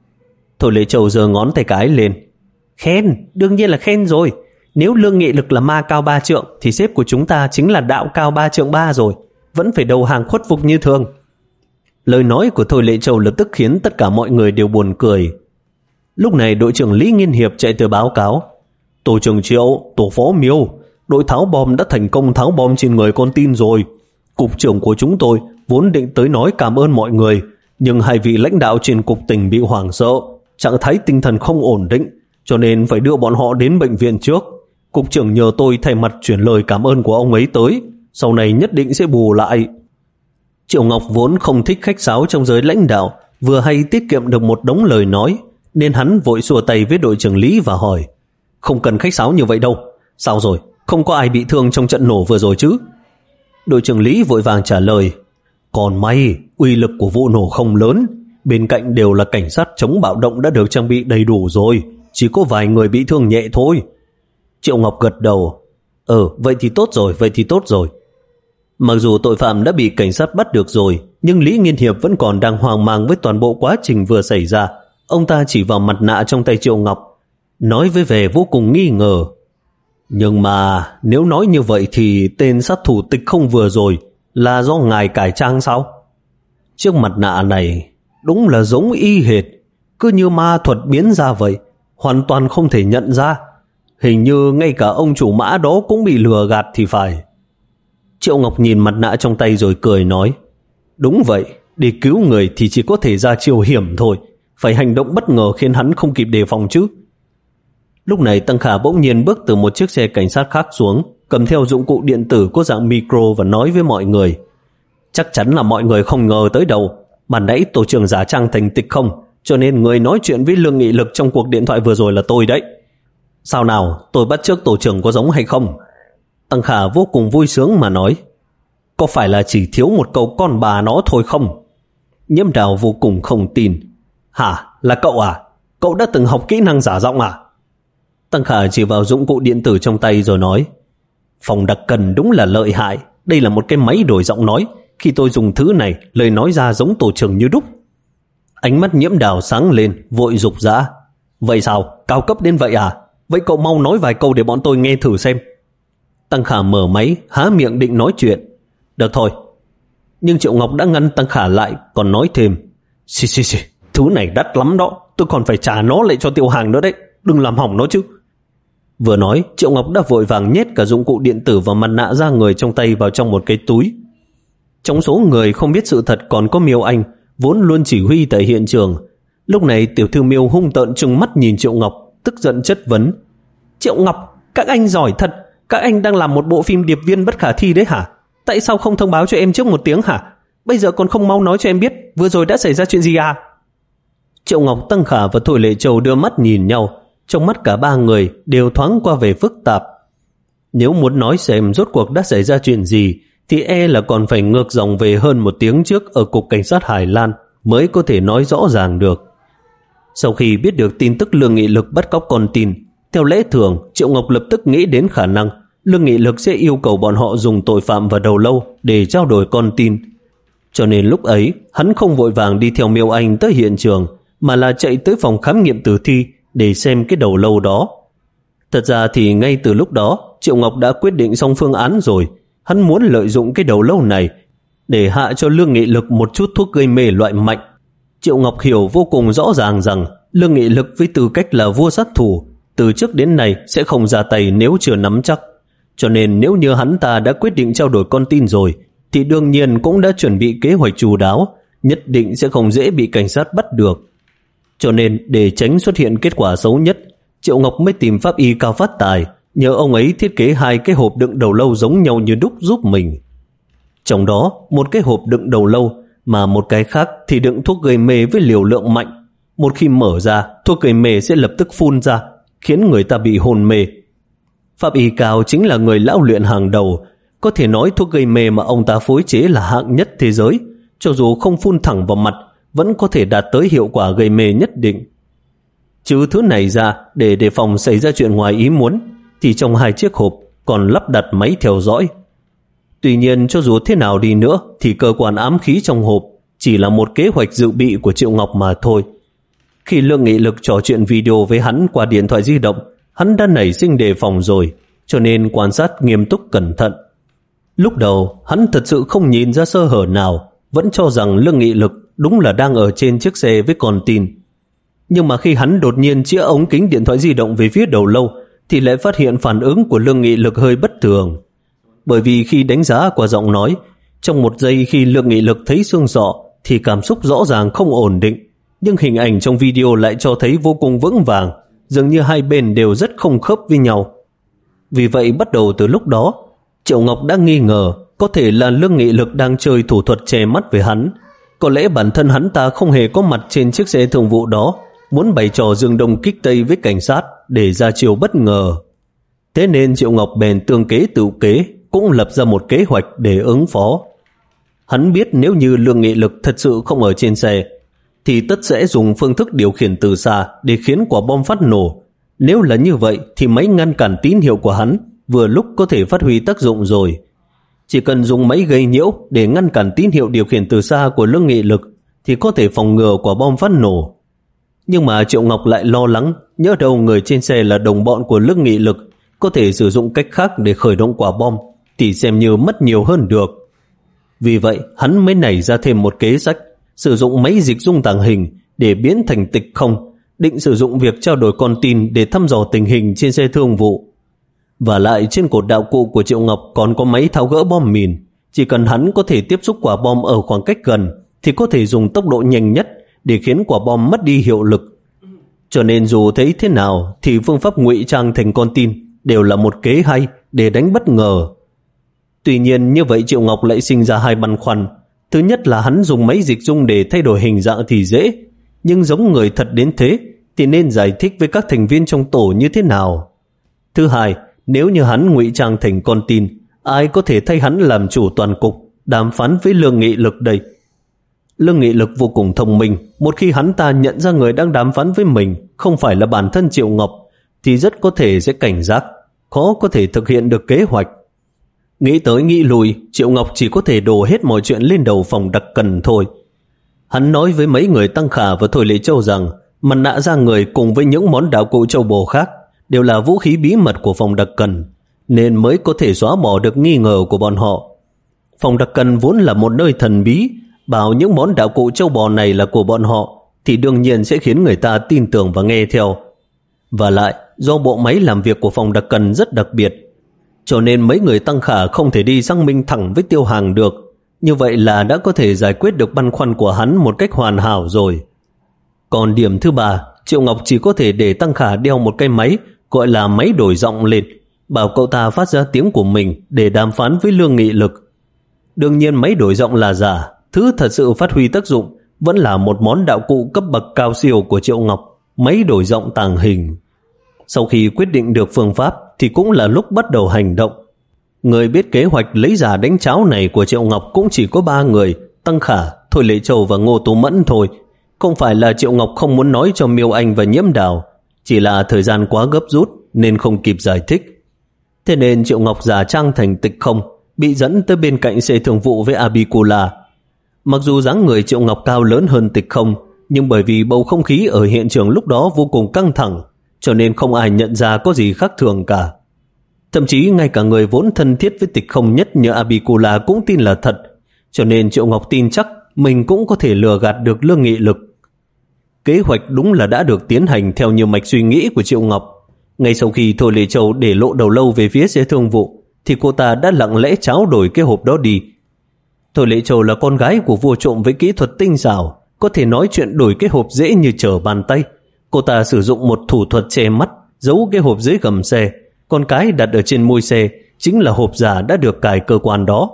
Thôi Lễ Châu giơ ngón tay cái lên. Khen, đương nhiên là khen rồi. Nếu Lương Nghị Lực là ma cao ba trượng thì sếp của chúng ta chính là đạo cao ba trượng ba rồi, vẫn phải đầu hàng khuất phục như thường. Lời nói của Thôi Lễ Châu lập tức khiến tất cả mọi người đều buồn cười. Lúc này đội trưởng Lý Nghiên Hiệp chạy tới báo cáo, tổ trưởng Triệu, tổ phó Miêu, đội tháo bom đã thành công tháo bom trên người con tin rồi. Cục trưởng của chúng tôi vốn định tới nói cảm ơn mọi người, nhưng hai vị lãnh đạo trên cục tỉnh bị hoảng sợ, trạng thái tinh thần không ổn định, cho nên phải đưa bọn họ đến bệnh viện trước. Cục trưởng nhờ tôi thay mặt chuyển lời cảm ơn của ông ấy tới, sau này nhất định sẽ bù lại. Triệu Ngọc vốn không thích khách sáo trong giới lãnh đạo, vừa hay tiết kiệm được một đống lời nói, nên hắn vội xua tay với đội trưởng Lý và hỏi, không cần khách sáo như vậy đâu. Sao rồi, không có ai bị thương trong trận nổ vừa rồi chứ? Đội trưởng Lý vội vàng trả lời, còn may uy lực của vụ nổ không lớn, bên cạnh đều là cảnh sát chống bạo động đã được trang bị đầy đủ rồi, chỉ có vài người bị thương nhẹ thôi. Triệu Ngọc gật đầu, ờ vậy thì tốt rồi, vậy thì tốt rồi. Mặc dù tội phạm đã bị cảnh sát bắt được rồi, nhưng Lý Nghiên Hiệp vẫn còn đang hoang mang với toàn bộ quá trình vừa xảy ra. Ông ta chỉ vào mặt nạ trong tay Triệu Ngọc, nói với vẻ vô cùng nghi ngờ, nhưng mà nếu nói như vậy thì tên sát thủ Tịch Không vừa rồi là do ngài cải trang sao? Chiếc mặt nạ này đúng là giống y hệt, cứ như ma thuật biến ra vậy, hoàn toàn không thể nhận ra. Hình như ngay cả ông chủ Mã đó cũng bị lừa gạt thì phải. Triệu Ngọc nhìn mặt nạ trong tay rồi cười nói, đúng vậy, để cứu người thì chỉ có thể ra chiêu hiểm thôi, phải hành động bất ngờ khiến hắn không kịp đề phòng chứ. Lúc này Tăng Khả bỗng nhiên bước từ một chiếc xe cảnh sát khác xuống, cầm theo dụng cụ điện tử có dạng micro và nói với mọi người, chắc chắn là mọi người không ngờ tới đâu, mà nãy tổ trưởng giả trang thành Tịch Không, cho nên người nói chuyện với Lương Nghị Lực trong cuộc điện thoại vừa rồi là tôi đấy. Sao nào, tôi bắt chước tổ trưởng có giống hay không? Tăng Khả vô cùng vui sướng mà nói. Có phải là chỉ thiếu một câu con bà nó thôi không? Nhiễm Đào vô cùng không tin. Hả, là cậu à? Cậu đã từng học kỹ năng giả giọng à? Tăng Khả chỉ vào dụng cụ điện tử trong tay rồi nói. Phòng đặc cần đúng là lợi hại. Đây là một cái máy đổi giọng nói. Khi tôi dùng thứ này, lời nói ra giống tổ trưởng như đúc. Ánh mắt Nhiễm Đào sáng lên, vội rục rã. Vậy sao? Cao cấp đến vậy à? Vậy cậu mau nói vài câu để bọn tôi nghe thử xem. Tăng Khả mở máy, há miệng định nói chuyện. Được thôi. Nhưng Triệu Ngọc đã ngăn Tăng Khả lại, còn nói thêm. Xì xì xì, thứ này đắt lắm đó. Tôi còn phải trả nó lại cho Tiểu Hàng nữa đấy. Đừng làm hỏng nó chứ. Vừa nói, Triệu Ngọc đã vội vàng nhét cả dụng cụ điện tử và mặt nạ da người trong tay vào trong một cái túi. Trong số người không biết sự thật còn có Miêu Anh, vốn luôn chỉ huy tại hiện trường. Lúc này tiểu thư Miêu hung tợn trừng mắt nhìn Triệu Ngọc, tức giận chất vấn. Triệu Ngọc, các anh giỏi thật. Các anh đang làm một bộ phim điệp viên bất khả thi đấy hả? Tại sao không thông báo cho em trước một tiếng hả? Bây giờ còn không mau nói cho em biết vừa rồi đã xảy ra chuyện gì à? Triệu Ngọc, Tăng Khả và Thôi Lệ Châu đưa mắt nhìn nhau. Trong mắt cả ba người đều thoáng qua vẻ phức tạp. Nếu muốn nói xem rốt cuộc đã xảy ra chuyện gì thì e là còn phải ngược dòng về hơn một tiếng trước ở Cục Cảnh sát Hải Lan mới có thể nói rõ ràng được. Sau khi biết được tin tức Lương Nghị Lực bắt cóc con tin, theo lẽ thường Triệu Ngọc lập tức nghĩ đến khả năng Lương Nghị Lực sẽ yêu cầu bọn họ dùng tội phạm và đầu lâu để trao đổi con tin. Cho nên lúc ấy hắn không vội vàng đi theo Miêu Anh tới hiện trường, mà là chạy tới phòng khám nghiệm tử thi để xem cái đầu lâu đó. Thật ra thì ngay từ lúc đó Triệu Ngọc đã quyết định xong phương án rồi. Hắn muốn lợi dụng cái đầu lâu này để hạ cho Lương Nghị Lực một chút thuốc gây mê loại mạnh. Triệu Ngọc hiểu vô cùng rõ ràng rằng Lương Nghị Lực với tư cách là vua sát thủ từ trước đến nay sẽ không ra tay nếu chưa nắm chắc. Cho nên nếu như hắn ta đã quyết định trao đổi con tin rồi thì đương nhiên cũng đã chuẩn bị kế hoạch chu đáo, nhất định sẽ không dễ bị cảnh sát bắt được. Cho nên để tránh xuất hiện kết quả xấu nhất, Triệu Ngọc mới tìm pháp y Cao Phát Tài, nhờ ông ấy thiết kế hai cái hộp đựng đầu lâu giống nhau như đúc giúp mình. Trong đó một cái hộp đựng đầu lâu, mà một cái khác thì đựng thuốc gây mê với liều lượng mạnh. Một khi mở ra, thuốc gây mê sẽ lập tức phun ra, khiến người ta bị hôn mê. Pháp y Cao chính là người lão luyện hàng đầu, có thể nói thuốc gây mê mà ông ta phối chế là hạng nhất thế giới, cho dù không phun thẳng vào mặt vẫn có thể đạt tới hiệu quả gây mê nhất định. Trừ thứ này ra, để đề phòng xảy ra chuyện ngoài ý muốn, thì trong hai chiếc hộp còn lắp đặt máy theo dõi. Tuy nhiên cho dù thế nào đi nữa thì cơ quan ám khí trong hộp chỉ là một kế hoạch dự bị của Triệu Ngọc mà thôi. Khi Lương Nghị Lực trò chuyện video với hắn qua điện thoại di động, hắn đã nảy sinh đề phòng rồi, cho nên quan sát nghiêm túc cẩn thận. Lúc đầu hắn thật sự không nhìn ra sơ hở nào, vẫn cho rằng Lương Nghị Lực đúng là đang ở trên chiếc xe với con tin. Nhưng mà khi hắn đột nhiên chĩa ống kính điện thoại di động về phía đầu lâu thì lại phát hiện phản ứng của Lương Nghị Lực hơi bất thường. Bởi vì khi đánh giá qua giọng nói, trong một giây khi Lương Nghị Lực thấy xương sọ thì cảm xúc rõ ràng không ổn định, nhưng hình ảnh trong video lại cho thấy vô cùng vững vàng, dường như hai bên đều rất không khớp với nhau. Vì vậy bắt đầu từ lúc đó, Triệu Ngọc đã nghi ngờ có thể là Lương Nghị Lực đang chơi thủ thuật che mắt với hắn. Có lẽ bản thân hắn ta không hề có mặt trên chiếc xe thường vụ đó, muốn bày trò dương đông kích tây với cảnh sát để ra chiêu bất ngờ. Thế nên Triệu Ngọc bèn tương kế tự kế, cũng lập ra một kế hoạch để ứng phó. Hắn biết nếu như Lương Nghị Lực thật sự không ở trên xe thì tất sẽ dùng phương thức điều khiển từ xa để khiến quả bom phát nổ. Nếu là như vậy thì máy ngăn cản tín hiệu của hắn vừa lúc có thể phát huy tác dụng rồi. Chỉ cần dùng máy gây nhiễu để ngăn cản tín hiệu điều khiển từ xa của Lương Nghị Lực thì có thể phòng ngừa quả bom phát nổ. Nhưng mà Triệu Ngọc lại lo lắng, nhớ đâu người trên xe là đồng bọn của Lương Nghị Lực, có thể sử dụng cách khác để khởi động quả bom thì xem như mất nhiều hơn được. Vì vậy hắn mới nảy ra thêm một kế sách, sử dụng máy dịch dung tàng hình để biến thành tịch không, định sử dụng việc trao đổi con tin để thăm dò tình hình trên xe thương vụ. Và lại trên cột đạo cụ của Triệu Ngọc còn có máy tháo gỡ bom mìn, chỉ cần hắn có thể tiếp xúc quả bom ở khoảng cách gần thì có thể dùng tốc độ nhanh nhất để khiến quả bom mất đi hiệu lực. Cho nên dù thấy thế nào thì phương pháp ngụy trang thành con tin đều là một kế hay để đánh bất ngờ. Tuy nhiên như vậy Triệu Ngọc lại sinh ra hai băn khoăn. Thứ nhất là hắn dùng máy dịch dung để thay đổi hình dạng thì dễ, nhưng giống người thật đến thế thì nên giải thích với các thành viên trong tổ như thế nào? Thứ hai, nếu như hắn ngụy trang thành con tin, ai có thể thay hắn làm chủ toàn cục, đàm phán với Lương Nghị Lực đây? Lương Nghị Lực vô cùng thông minh, một khi hắn ta nhận ra người đang đàm phán với mình không phải là bản thân Triệu Ngọc, thì rất có thể sẽ cảnh giác, khó có thể thực hiện được kế hoạch. Nghĩ tới nghĩ lui, Triệu Ngọc chỉ có thể đổ hết mọi chuyện lên đầu Phòng Đặc Cần thôi. Hắn nói với mấy người Tăng Khả và Thôi Lệ Châu rằng mặt nạ da người cùng với những món đạo cụ châu bò khác đều là vũ khí bí mật của Phòng Đặc Cần, nên mới có thể xóa bỏ được nghi ngờ của bọn họ. Phòng Đặc Cần vốn là một nơi thần bí, bảo những món đạo cụ châu bò này là của bọn họ thì đương nhiên sẽ khiến người ta tin tưởng và nghe theo. Và lại, do bộ máy làm việc của Phòng Đặc Cần rất đặc biệt, cho nên mấy người Tăng Khả không thể đi sang minh thẳng với Tiêu Hàng được. Như vậy là đã có thể giải quyết được băn khoăn của hắn một cách hoàn hảo rồi. Còn điểm thứ ba, Triệu Ngọc chỉ có thể để Tăng Khả đeo một cái máy gọi là máy đổi giọng lên, bảo cậu ta phát ra tiếng của mình để đàm phán với Lương Nghị Lực. Đương nhiên máy đổi giọng là giả, thứ thật sự phát huy tác dụng vẫn là một món đạo cụ cấp bậc cao siêu của Triệu Ngọc, máy đổi giọng tàng hình. Sau khi quyết định được phương pháp thì cũng là lúc bắt đầu hành động. Người biết kế hoạch lấy giả đánh cháo này của Triệu Ngọc cũng chỉ có ba người, Tăng Khả, Thôi Lệ Châu và Ngô Tú Mẫn thôi. Không phải là Triệu Ngọc không muốn nói cho Miêu Anh và Nhiễm Đào, chỉ là thời gian quá gấp rút nên không kịp giải thích. Thế nên Triệu Ngọc giả trang thành Tịch Không, bị dẫn tới bên cạnh xe thường vụ với Abicula. Mặc dù dáng người Triệu Ngọc cao lớn hơn Tịch Không, nhưng bởi vì bầu không khí ở hiện trường lúc đó vô cùng căng thẳng, cho nên không ai nhận ra có gì khác thường cả. Thậm chí ngay cả người vốn thân thiết với Tịch Không nhất như Abicula cũng tin là thật, cho nên Triệu Ngọc tin chắc mình cũng có thể lừa gạt được Lương Nghị Lực. Kế hoạch đúng là đã được tiến hành theo như mạch suy nghĩ của Triệu Ngọc. Ngay sau khi Thôi Lệ Châu để lộ đầu lâu về phía xe thương vụ, thì cô ta đã lặng lẽ tráo đổi cái hộp đó đi. Thôi Lệ Châu là con gái của vua trộm với kỹ thuật tinh xảo, có thể nói chuyện đổi cái hộp dễ như trở bàn tay. Cô ta sử dụng một thủ thuật che mắt, giấu cái hộp dưới gầm xe, còn cái đặt ở trên môi xe chính là hộp giả đã được cài cơ quan đó.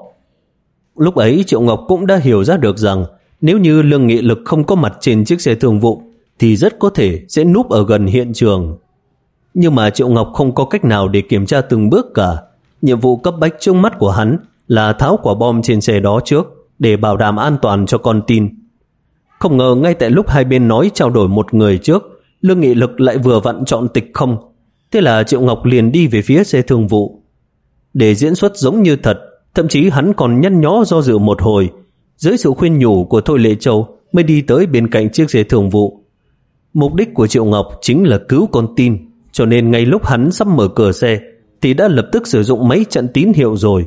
Lúc ấy Triệu Ngọc cũng đã hiểu ra được rằng nếu như Lương Nghị Lực không có mặt trên chiếc xe thường vụ thì rất có thể sẽ núp ở gần hiện trường. Nhưng mà Triệu Ngọc không có cách nào để kiểm tra từng bước cả. Nhiệm vụ cấp bách trước mắt của hắn là tháo quả bom trên xe đó trước để bảo đảm an toàn cho con tin. Không ngờ ngay tại lúc hai bên nói trao đổi một người trước, Lương Nghị Lực lại vừa vặn chọn Tịch Không. Thế là Triệu Ngọc liền đi về phía xe thường vụ. Để diễn xuất giống như thật, thậm chí hắn còn nhăn nhó do dự một hồi. Dưới sự khuyên nhủ của Thôi Lệ Châu mới đi tới bên cạnh chiếc xe thường vụ. Mục đích của Triệu Ngọc chính là cứu con tin, cho nên ngay lúc hắn sắp mở cửa xe thì đã lập tức sử dụng máy chặn tín hiệu rồi.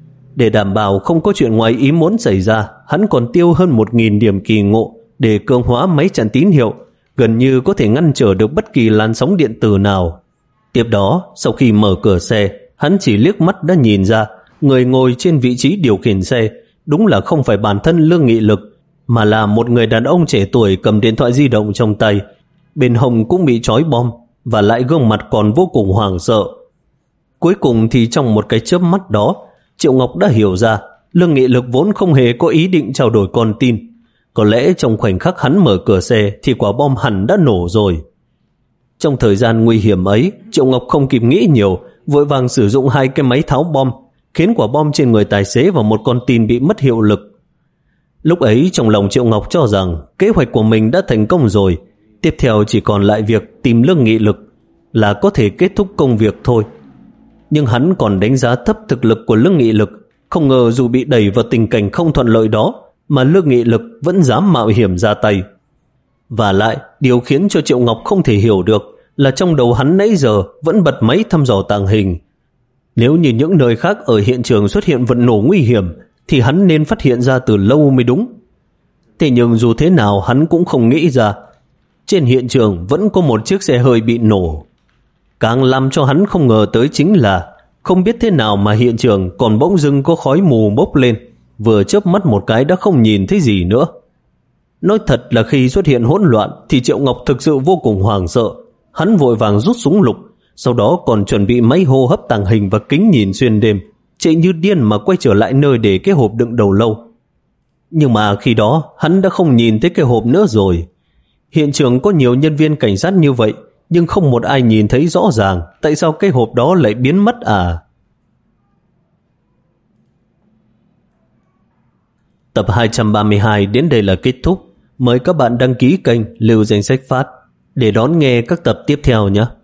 Để đảm bảo không có chuyện ngoài ý muốn xảy ra, hắn còn tiêu hơn một nghìn điểm kỳ ngộ để cường hóa máy chặn tín hiệu, gần như có thể ngăn trở được bất kỳ làn sóng điện tử nào. Tiếp đó, sau khi mở cửa xe, hắn chỉ liếc mắt đã nhìn ra người ngồi trên vị trí điều khiển xe đúng là không phải bản thân Lương Nghị Lực, mà là một người đàn ông trẻ tuổi cầm điện thoại di động trong tay, bên hông cũng bị trói bom, và lại gương mặt còn vô cùng hoảng sợ. Cuối cùng thì trong một cái chớp mắt đó, Triệu Ngọc đã hiểu ra Lương Nghị Lực vốn không hề có ý định trao đổi con tin. Có lẽ trong khoảnh khắc hắn mở cửa xe thì quả bom hẳn đã nổ rồi. Trong thời gian nguy hiểm ấy, Triệu Ngọc không kịp nghĩ nhiều, vội vàng sử dụng hai cái máy tháo bom, khiến quả bom trên người tài xế và một con tin bị mất hiệu lực. Lúc ấy trong lòng Triệu Ngọc cho rằng kế hoạch của mình đã thành công rồi, tiếp theo chỉ còn lại việc tìm Lương Nghị Lực là có thể kết thúc công việc thôi. Nhưng hắn còn đánh giá thấp thực lực của Lương Nghị Lực, không ngờ dù bị đẩy vào tình cảnh không thuận lợi đó mà Lương Nghị Lực vẫn dám mạo hiểm ra tay. Và lại, điều khiến cho Triệu Ngọc không thể hiểu được là trong đầu hắn nãy giờ vẫn bật máy thăm dò tàng hình. Nếu như những nơi khác ở hiện trường xuất hiện vật nổ nguy hiểm thì hắn nên phát hiện ra từ lâu mới đúng. Thế nhưng dù thế nào hắn cũng không nghĩ ra trên hiện trường vẫn có một chiếc xe hơi bị nổ. Càng làm cho hắn không ngờ tới chính là không biết thế nào mà hiện trường còn bỗng dưng có khói mù bốc lên, vừa chớp mắt một cái đã không nhìn thấy gì nữa. Nói thật là khi xuất hiện hỗn loạn thì Triệu Ngọc thực sự vô cùng hoảng sợ. Hắn vội vàng rút súng lục, sau đó còn chuẩn bị máy hô hấp tàng hình và kính nhìn xuyên đêm, chạy như điên mà quay trở lại nơi để cái hộp đựng đầu lâu. Nhưng mà khi đó hắn đã không nhìn thấy cái hộp nữa rồi. Hiện trường có nhiều nhân viên cảnh sát như vậy, nhưng không một ai nhìn thấy rõ ràng tại sao cái hộp đó lại biến mất à. Tập hai trăm ba mươi hai đến đây là kết thúc. Mời các bạn đăng ký kênh Lưu Danh Sách Phát để đón nghe các tập tiếp theo nhé.